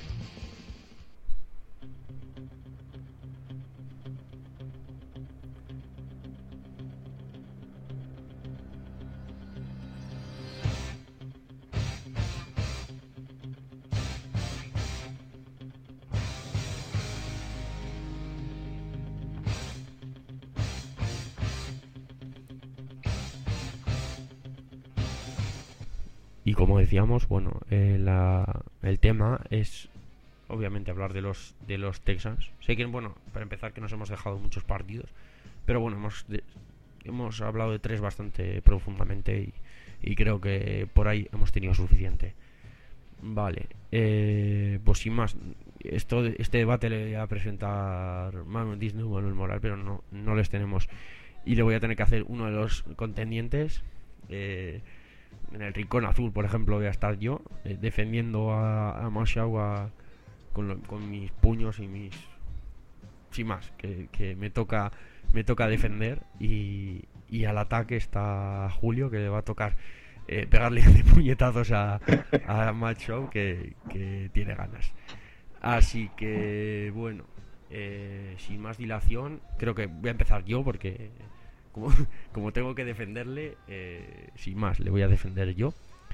Y como decíamos, bueno, eh, la, el tema es obviamente hablar de los de los Texans. Sé que, bueno, para empezar, que nos hemos dejado muchos partidos, pero bueno, hemos de, hemos hablado de tres bastante profundamente y, y creo que por ahí hemos tenido suficiente. Vale, eh, pues sin más, esto este debate le voy a presentar Manuel Disney, Manuel Moral, pero no, no les tenemos, y le voy a tener que hacer uno de los contendientes. eh, En el rincón azul, por ejemplo, voy a estar yo eh, defendiendo a, a Marshall a, con, lo, con mis puños y mis... Sin más, que, que me toca me toca defender, y, y al ataque está Julio, que le va a tocar eh, pegarle de puñetazos a, a Marshall, que, que tiene ganas. Así que, bueno, eh, sin más dilación, creo que voy a empezar yo, porque como, como tengo que defenderle, eh, sin más, le voy a defender yo.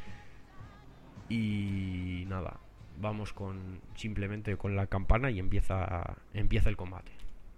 Y nada, vamos con simplemente con la campana y empieza, empieza el combate.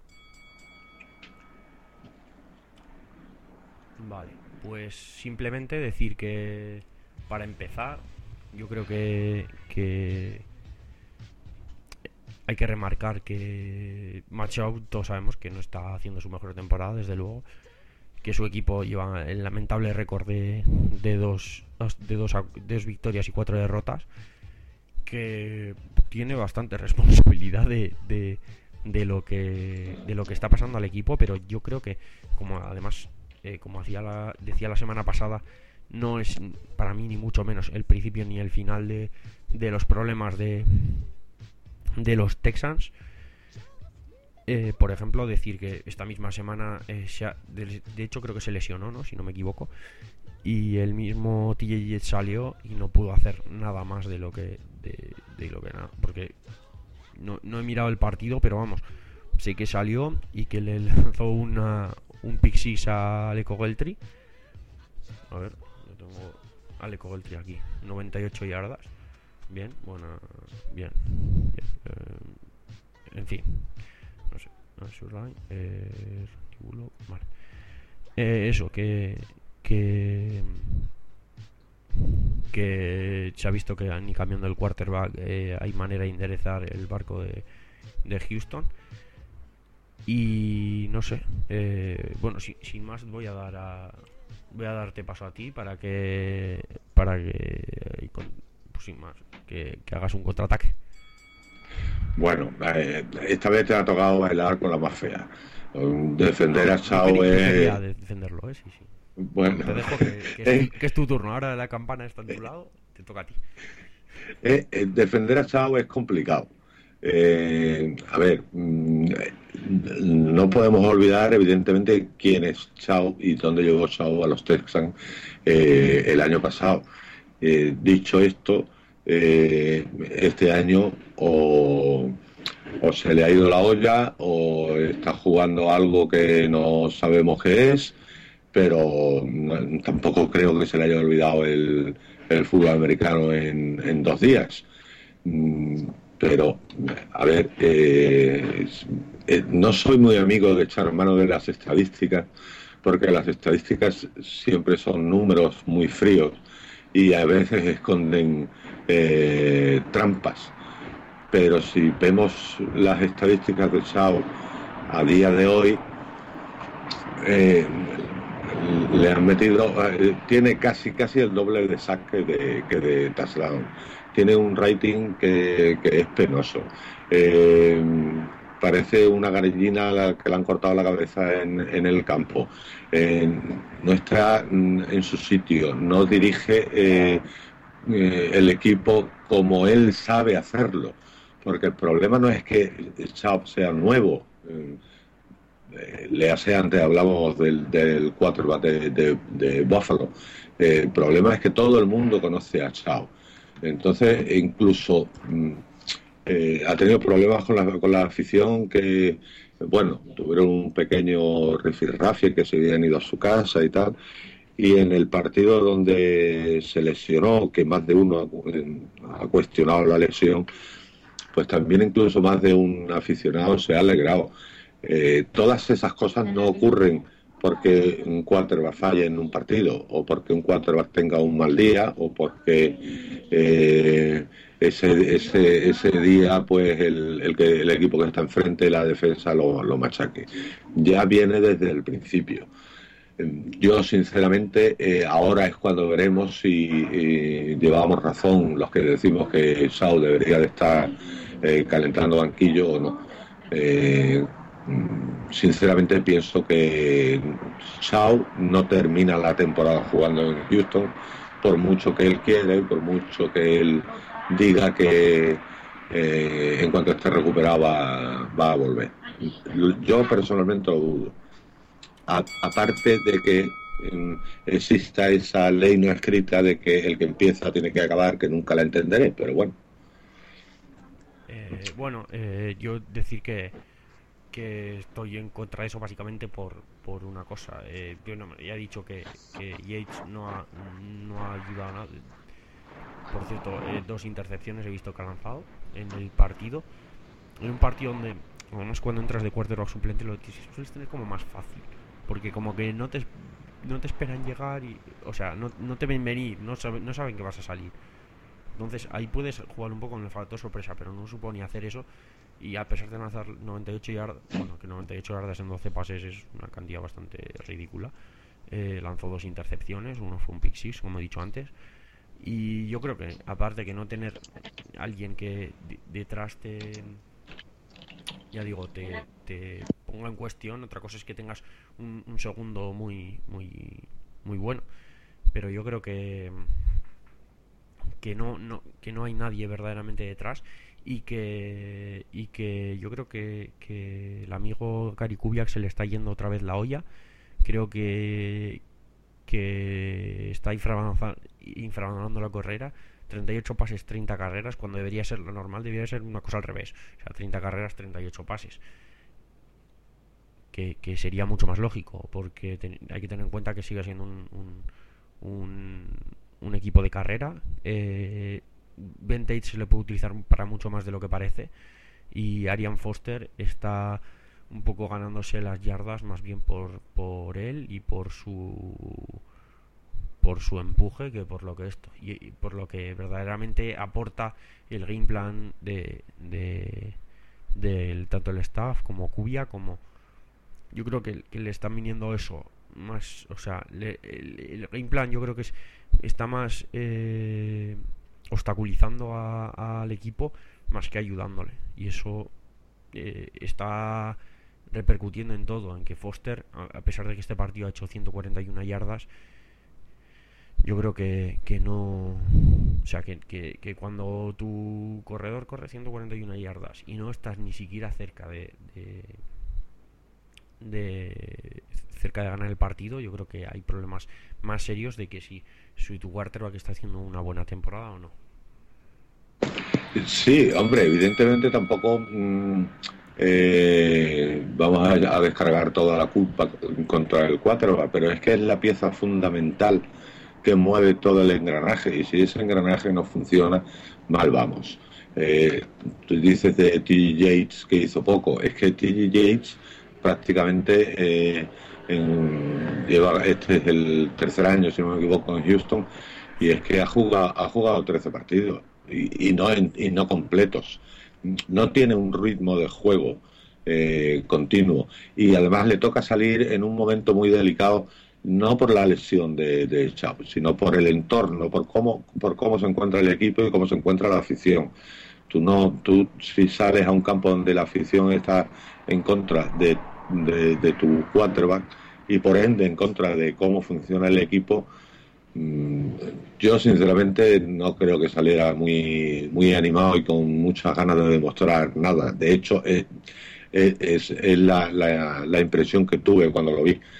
Vale, pues simplemente decir que para empezar, yo creo que, que hay que remarcar que Machado, todos sabemos que no está haciendo su mejor temporada, desde luego, que su equipo lleva el lamentable récord de, de, dos, de, dos, de dos victorias y cuatro derrotas, que tiene bastante responsabilidad de, de, de, lo que, de lo que está pasando al equipo, pero yo creo que, como además, eh, como hacía la, decía la semana pasada, no es para mí ni mucho menos el principio ni el final de, de los problemas de, de los Texans. Eh, por ejemplo, decir que esta misma semana, eh, se ha, de, de hecho creo que se lesionó, ¿no? Si no me equivoco, y el mismo T J Jet salió y no pudo hacer nada más de lo que de, de lo que nada, porque no, no he mirado el partido, pero vamos, sé que salió y que le lanzó una, un pick six a Alec Ogletree. A ver, yo tengo Alec Ogletree aquí, noventa y ocho yardas. Bien, buena, bien, bien. Eh, en fin, no sé, Surline, eh, vale. Eh, eso, que que que se ha visto que ni cambiando el quarterback eh, hay manera de enderezar el barco de, de Houston. Y no sé, eh, bueno, si, sin más voy a dar a voy a darte paso a ti para que para que pues sin más que, que hagas un contraataque. Bueno, eh, esta vez te ha tocado bailar con la más fea. Defender no, a Chao no es... de defenderlo, ¿eh? Sí, sí. Bueno, te dejo que, que, es tu, que es tu turno. Ahora la campana está en tu lado, te toca a ti. Eh, eh, defender a Chao es complicado. Eh, a ver, mmm, no podemos olvidar evidentemente quién es Chao y dónde llegó Chao a los Texans eh, el año pasado. Eh, dicho esto, eh, este año o, o se le ha ido la olla o está jugando algo que no sabemos qué es, pero no, tampoco creo que se le haya olvidado el, el fútbol americano en, en dos días. Mm, pero, a ver, eh, eh, no soy muy amigo de echar mano de las estadísticas, porque las estadísticas siempre son números muy fríos y a veces esconden eh, trampas. Pero si vemos las estadísticas de Chao a día de hoy, eh, le han metido, eh, tiene casi casi el doble de saque de, que de touchdown. Tiene un rating que, que es penoso. Eh, parece una gallina a la que le han cortado la cabeza en, en el campo. Eh, no está en su sitio, no dirige eh, eh, el equipo como él sabe hacerlo. Porque el problema no es que Chao sea nuevo. Eh, le hace antes hablamos del, del quarterback de, de, de Buffalo. Eh, el problema es que todo el mundo conoce a Chao. Entonces, incluso eh, ha tenido problemas con la, con la afición que, bueno, tuvieron un pequeño rifirrafe que se habían ido a su casa y tal. Y en el partido donde se lesionó, que más de uno ha, ha cuestionado la lesión, pues también incluso más de un aficionado se ha alegrado. Eh, todas esas cosas no ocurren porque un quarterback falle en un partido o porque un quarterback tenga un mal día o porque eh, ese, ese, ese día pues el, el, que, el equipo que está enfrente, la defensa lo, lo machaque. Ya viene desde el principio. Yo sinceramente eh, ahora es cuando veremos si eh, llevamos razón los que decimos que Chao debería de estar eh, calentando banquillo o no. Eh, sinceramente pienso que Chao no termina la temporada jugando en Houston, por mucho que él quiera y por mucho que él diga que eh, en cuanto esté recuperado va, va a volver. Yo personalmente lo dudo. A, aparte de que eh, exista esa ley no escrita de que el que empieza tiene que acabar, que nunca la entenderé, pero bueno. Eh, bueno, eh, yo decir que que estoy en contra de eso básicamente por, por una cosa. Eh, yo no, ya he dicho que, que Yates no ha, no ha ayudado a nada. Por cierto, eh, dos intercepciones he visto que ha lanzado en el partido. En un partido donde, además, cuando entras de quarterback suplente, lo sueles tener como más fácil. Porque como que no te, no te esperan llegar y, o sea, no, no te ven venir, no, sabe, no saben que vas a salir. Entonces ahí puedes jugar un poco con el factor sorpresa, pero no supone hacer eso. Y a pesar de lanzar noventa y ocho yardas, bueno, que noventa y ocho yardas en doce pases es una cantidad bastante ridícula. Eh, lanzó dos intercepciones, uno fue un pick six, como he dicho antes. Y yo creo que, aparte que no tener alguien que de- detrás te, ya digo, te, te ponga en cuestión, otra cosa es que tengas un, un segundo muy, muy, muy bueno. Pero yo creo que, que no, no, que no hay nadie verdaderamente detrás y que, y que yo creo que, que el amigo Gary Kubiak se le está yendo otra vez la olla. Creo que, que está infravalorando, infravalorando la carrera. treinta y ocho pases, treinta carreras, cuando debería ser lo normal, debería ser una cosa al revés. O sea, treinta carreras, treinta y ocho pases. Que, que sería mucho más lógico, porque ten, hay que tener en cuenta que sigue siendo un, un, un, un equipo de carrera. Eh, Ben Tate se le puede utilizar para mucho más de lo que parece. Y Arian Foster está un poco ganándose las yardas más bien por, por él y por su por su empuje que por lo que esto y, y por lo que verdaderamente aporta el game plan de, de del tanto el staff como Cubia como yo creo que, que le están viniendo eso más, o sea, le, el, el game plan yo creo que es, está más eh, obstaculizando a- al equipo más que ayudándole y eso eh, está repercutiendo en todo, en que Foster, a, a pesar de que este partido ha hecho ciento cuarenta y una yardas, yo creo que, que no, o sea, que, que, que cuando tu corredor corre ciento cuarenta y una yardas y no estás ni siquiera cerca de, de de cerca de ganar el partido, yo creo que hay problemas más serios de que si, si tu quarterback está haciendo una buena temporada o no. Sí, hombre, evidentemente tampoco mm, eh, vamos a, a descargar toda la culpa contra el quarterback, pero es que es la pieza fundamental que mueve todo el engranaje y si ese engranaje no funciona, mal vamos. Eh, Tú dices de T J Yates que hizo poco, es que T J Yates prácticamente eh, en, lleva, este es el tercer año, si no me equivoco, en Houston y es que ha jugado, ha jugado trece partidos y, y, no, en, y no completos. No tiene un ritmo de juego eh, continuo y además le toca salir en un momento muy delicado no por la lesión de, de Chao, sino por el entorno, por cómo, por cómo se encuentra el equipo y cómo se encuentra la afición. Tú no, tú si sales a un campo donde la afición está en contra de, de, de tu quarterback y por ende en contra de cómo funciona el equipo, mmm, yo sinceramente no creo que saliera muy, muy animado y con muchas ganas de demostrar nada. De hecho, es, es, es la, la, la impresión que tuve cuando lo vi.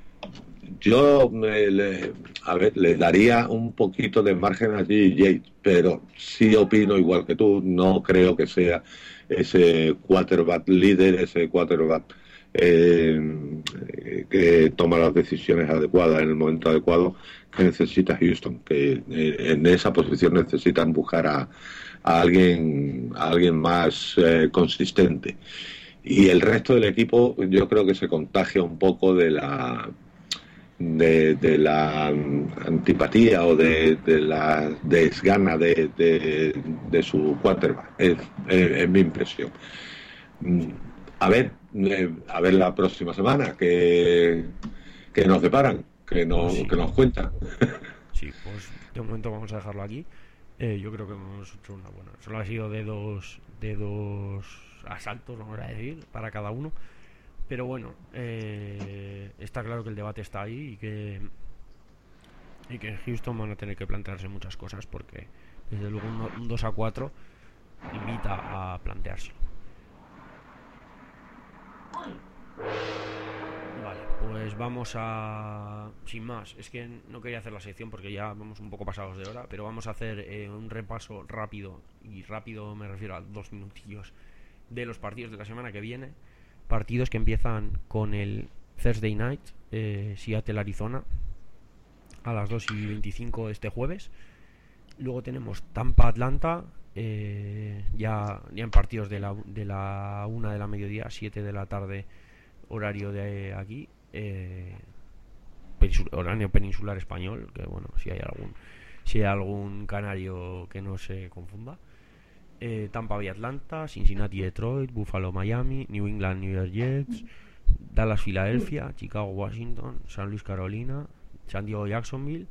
Yo, me, le, a ver, le daría un poquito de margen a G J, pero sí opino igual que tú, no creo que sea ese quarterback líder, ese quarterback eh, que toma las decisiones adecuadas en el momento adecuado que necesita Houston, que eh, en esa posición necesitan buscar a, a alguien a alguien más eh, consistente. Y el resto del equipo yo creo que se contagia un poco de la de, de la antipatía o de, de la desgana de, de, de su quarterback. Es, es, es mi impresión. A ver, eh, a ver la próxima semana que, que nos deparan, que Pues nos, sí, que nos cuentan. sí, pues de momento vamos a dejarlo aquí. Eh, yo creo que hemos hecho una buena. Solo ha sido de dos, de dos asaltos, vamos a decir, para cada uno. Pero bueno, eh, está claro que el debate está ahí y que, y que en Houston van a tener que plantearse muchas cosas porque desde luego un, un dos a cuatro invita a planteárselo. Vale, pues vamos a... Sin más, es que no quería hacer la sección porque ya vamos un poco pasados de hora, pero vamos a hacer eh, un repaso rápido, y rápido me refiero a dos minutillos, de los partidos de la semana que viene. partidos que empiezan con el Thursday Night, eh, Seattle, Arizona, a las dos y veinticinco este jueves. Luego tenemos Tampa, Atlanta, eh, ya, ya en partidos de la, de la una de la mediodía, siete de la tarde, horario de aquí, eh, peninsul- horario peninsular español, que bueno, si hay algún, si hay algún canario que no se confunda. Eh, Tampa Bay, Atlanta, Cincinnati, Detroit, Buffalo, Miami, New England, New York Jets, Dallas, Filadelfia, Chicago, Washington, San Luis, Carolina, San Diego, Jacksonville.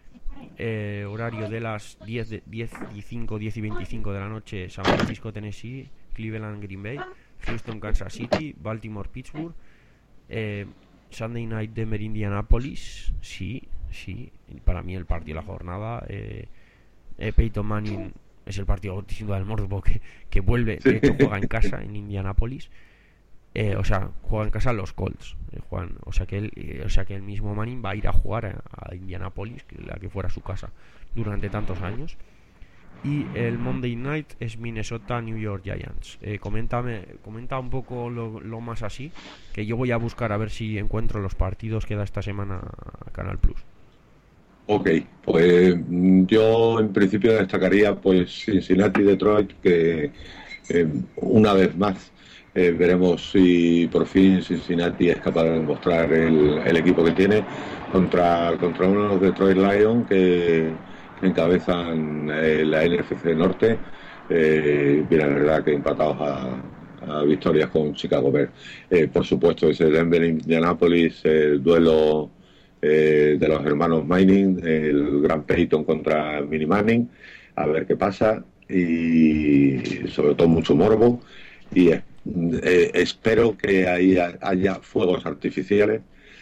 Eh, horario de las diez, de, diez y cinco, diez y veinticinco de la noche, San Francisco, Tennessee, Cleveland, Green Bay, Houston, Kansas City, Baltimore, Pittsburgh, eh, Sunday Night, Denver, Indianapolis. Sí, sí, para mí el partido de la jornada. eh, eh, Peyton Manning es el partido sin duda del morbo que, que vuelve, de hecho juega en casa en Indianapolis. Eh, o sea, juega en casa los Colts. Eh, juegan, o sea que él, eh, o sea que el mismo Manning va a ir a jugar a, a Indianapolis, que la que fuera su casa durante tantos años. Y el Monday Night es Minnesota, New York Giants. Eh, coméntame, comenta un poco lo, lo más así, que yo voy a buscar a ver si encuentro los partidos que da esta semana a Canal Plus. Ok, pues mm, yo en principio destacaría pues Cincinnati, Detroit, que eh, una vez más eh, veremos si por fin Cincinnati es capaz de demostrar el, el equipo que tiene contra, contra unos Detroit Lions que, que encabezan eh, la N F C Norte. Eh, y la verdad que empatados a, a victorias con Chicago Bears. Eh, por supuesto, ese Denver-Indianapolis, el duelo eh, de los hermanos Manning, el gran Peyton contra Mini Manning, a ver qué pasa, y sobre todo mucho morbo, y eh, eh, espero que ahí haya fuegos artificiales.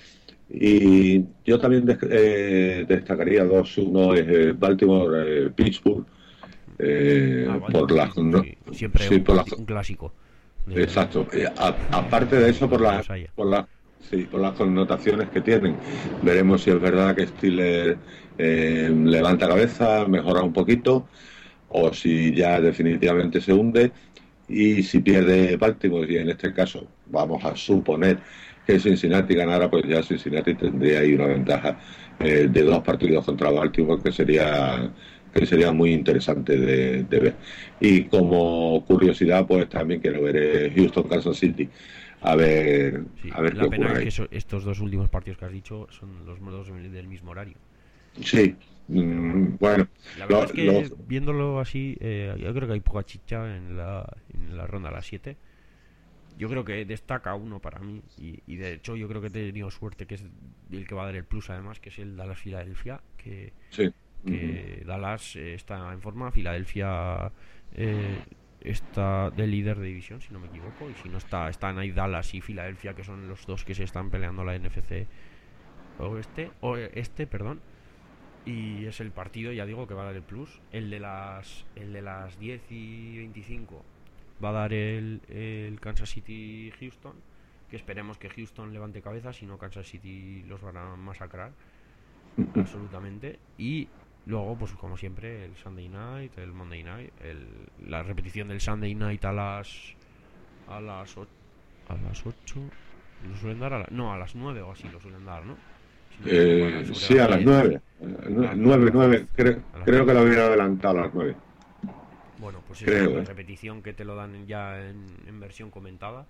Y yo también de, eh, destacaría dos. Uno es eh, Baltimore, eh, Pittsburgh, Ah, eh, por Baltimore, las Pittsburgh, no, sí, siempre sí, un, por las parti- un clásico de, exacto. Eh, a- aparte de eso, de por donde las los haya. por las sí, por las connotaciones que tienen. Veremos si es verdad que Steelers eh, levanta cabeza, mejora un poquito, o si ya definitivamente se hunde. Y si pierde Baltimore, y en este caso vamos a suponer que Cincinnati ganara, pues ya Cincinnati tendría ahí una ventaja eh, de dos partidos contra Baltimore, que sería que sería muy interesante de, de ver. Y como curiosidad, pues también quiero ver eh, Houston, Kansas City, a ver Sí, a ver qué la pena ocurre es que ahí. eso- estos dos últimos partidos que has dicho son los dos del mismo horario. Sí, Pero bueno, mm, bueno, la verdad lo- es los que viéndolo así, eh, yo creo que hay poca chicha en la, en la ronda a las siete. Yo creo que destaca uno para mí, y, y de hecho yo creo que he tenido suerte, que es el que va a dar el plus además, que es el Dallas Filadelfia, que, sí. Ujú. que Dallas eh, está en forma, Filadelfia eh, está de líder de división, si no me equivoco, y si no está, están ahí Dallas y Filadelfia, que son los dos que se están peleando la N F C oeste, o este, perdón. Y es el partido, ya digo, que va a dar el plus. El de las el de las diez y veinticinco va a dar el, el Kansas City Houston, que esperemos que Houston levante cabeza, si no Kansas City los van a masacrar absolutamente. Y luego, pues como siempre, el Sunday Night, el Monday Night, el, la repetición del Sunday Night a las a las o- a las ocho. Lo suelen dar a la, no, a las nueve o así lo suelen dar, ¿no? Si no me equivoco, a las- Eh, sobre sí, las a las diez nueve. a las nueve Nueve, lo hacen, nueve. Creo, a las creo que nueve. lo hubiera adelantado a las nueve. Bueno, pues eso, Creo, la ¿eh? repetición que te lo dan ya en, en versión comentada.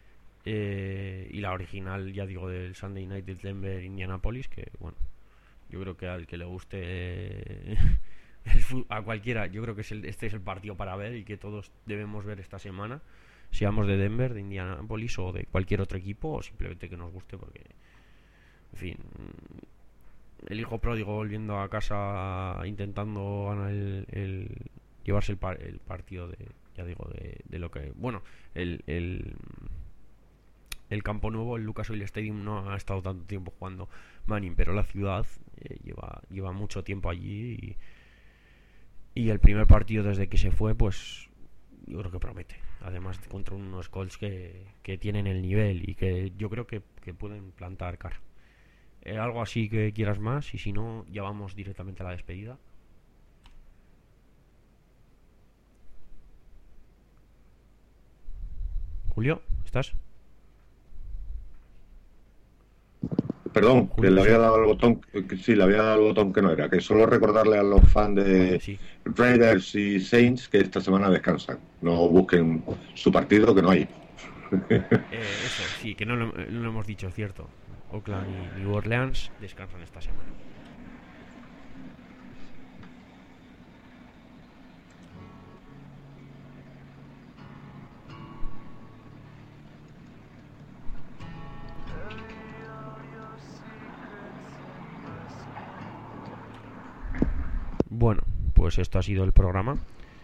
Eh, y la original, ya digo, del Sunday Night del Denver Indianapolis, que bueno, yo creo que al que le guste eh, el fu- a cualquiera, yo creo que es el- este es el partido para ver y que todos debemos ver esta semana, seamos de Denver, de Indianapolis o de cualquier otro equipo, o simplemente que nos guste porque, en fin, el hijo pródigo volviendo a casa intentando ganar el, el- llevarse el, par- el partido de, ya digo, de, de lo que, bueno, el, el el campo nuevo, el Lucas Oil Stadium, no ha estado tanto tiempo jugando Manning, pero la ciudad eh, lleva, lleva mucho tiempo allí, y, y el primer partido desde que se fue, pues yo creo que promete. Además contra unos Colts que, que tienen el nivel y que yo creo que, que pueden plantar cara. Eh, algo así que quieras más, y si no, ya vamos directamente a la despedida. Julio, ¿estás? perdón, que Julio, le había sí. dado el botón, que sí, le había dado el botón que no era, que solo recordarle a los fans Vale, de sí. Raiders y Saints que esta semana descansan. No busquen su partido, que no hay. Eh, eso, sí, que no lo, no lo hemos dicho, es cierto. Oakland y New Orleans descansan esta semana. Bueno, pues esto ha sido el programa.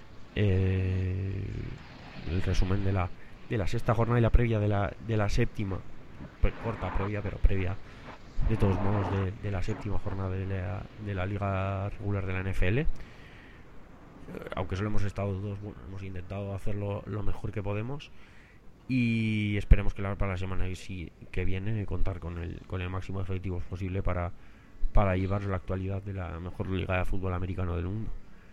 Eh, el resumen de la, de la sexta jornada y la previa de la, de la séptima. Pues, corta previa, pero previa de todos modos de, de la séptima jornada de la, de la liga regular de la N F L. Aunque solo hemos estado dos, bueno, hemos intentado hacerlo lo mejor que podemos y esperemos que la, para la semana que viene contar con el, con el máximo de efectivos posible para, para llevar la actualidad de la mejor liga de fútbol americano del mundo.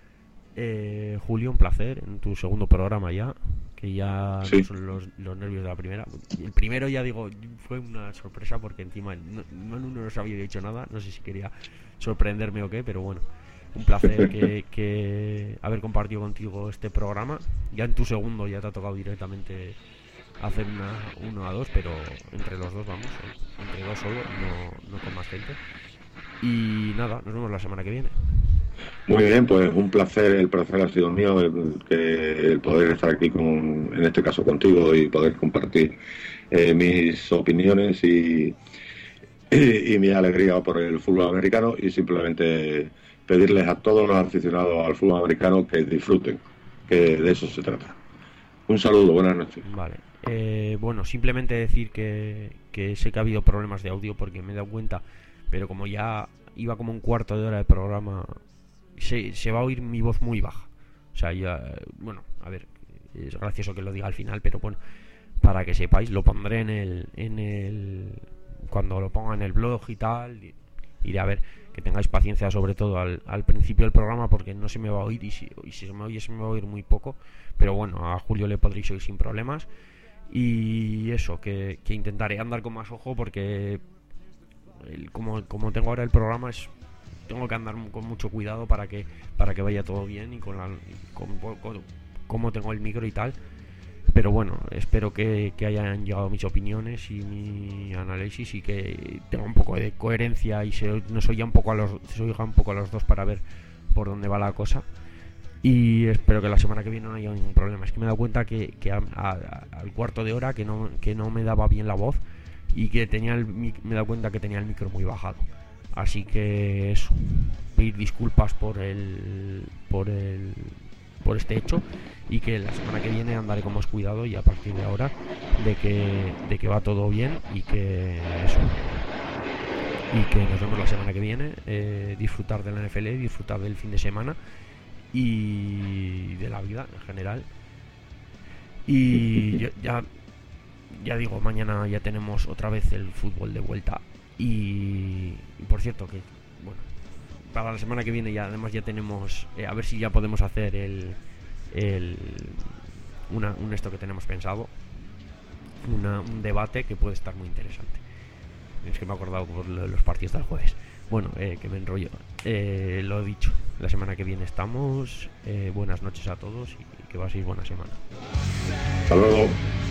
Eh, Julio, un placer en tu segundo programa ya, que ya Sí. no son los, los nervios de la primera. El primero, ya digo, fue una sorpresa porque encima no, no, no nos había dicho nada, no sé si quería sorprenderme o qué, pero bueno, un placer que, que haber compartido contigo este programa. Ya en tu segundo ya te ha tocado directamente hacer una, uno a dos, pero entre los dos vamos, entre dos solo, no, no con más gente. Y nada, nos vemos la semana que viene. Muy bien, pues un placer, el placer ha sido mío, el, que, el poder estar aquí, con, en este caso contigo, y poder compartir eh, mis opiniones y, y, y mi alegría por el fútbol americano, y simplemente pedirles a todos los aficionados al fútbol americano que disfruten, que de eso se trata. Un saludo, buenas noches. Vale, eh, bueno, simplemente decir que, que sé que ha habido problemas de audio porque me he dado cuenta, pero como ya iba como un cuarto de hora de programa, se, se va a oír mi voz muy baja. O sea, ya, bueno, a ver, es gracioso que lo diga al final, pero bueno, para que sepáis, lo pondré en el, en el, cuando lo ponga en el blog y tal, iré a ver, que tengáis paciencia sobre todo al, al principio del programa porque no se me va a oír y si, y si se me oye se me va a oír muy poco, pero bueno, a Julio le podréis oír sin problemas. Y eso, que, que intentaré andar con más ojo porque el, como, como tengo ahora el programa es tengo que andar con mucho cuidado para que para que vaya todo bien y con la con, con, cómo tengo el micro y tal. Pero bueno, espero que, que hayan llegado mis opiniones y mi análisis y que tenga un poco de coherencia y se nos oiga un poco a los se oiga un poco a los dos para ver por dónde va la cosa. Y espero que la semana que viene no haya ningún problema. Es que me he dado cuenta que, que a, a, al cuarto de hora que no, que no me daba bien la voz y que tenía el, me he dado cuenta que tenía el micro muy bajado. Así que eso, pedir disculpas por el por el por este hecho y que la semana que viene andaré con más cuidado y a partir de ahora de que de que va todo bien y que eso y que nos vemos la semana que viene, eh, disfrutar de la N F L, disfrutar del fin de semana y de la vida en general. Y yo, ya ya digo, mañana ya tenemos otra vez el fútbol de vuelta y, y por cierto que bueno, para la semana que viene ya además ya tenemos eh, a ver si ya podemos hacer el, el una, un esto que tenemos pensado, una, un debate que puede estar muy interesante. Es que me he acordado por los partidos del jueves. Bueno, eh, que me enrollo. Eh, lo he dicho, la semana que viene estamos. Eh, buenas noches a todos y que paséis buena semana. Hasta luego.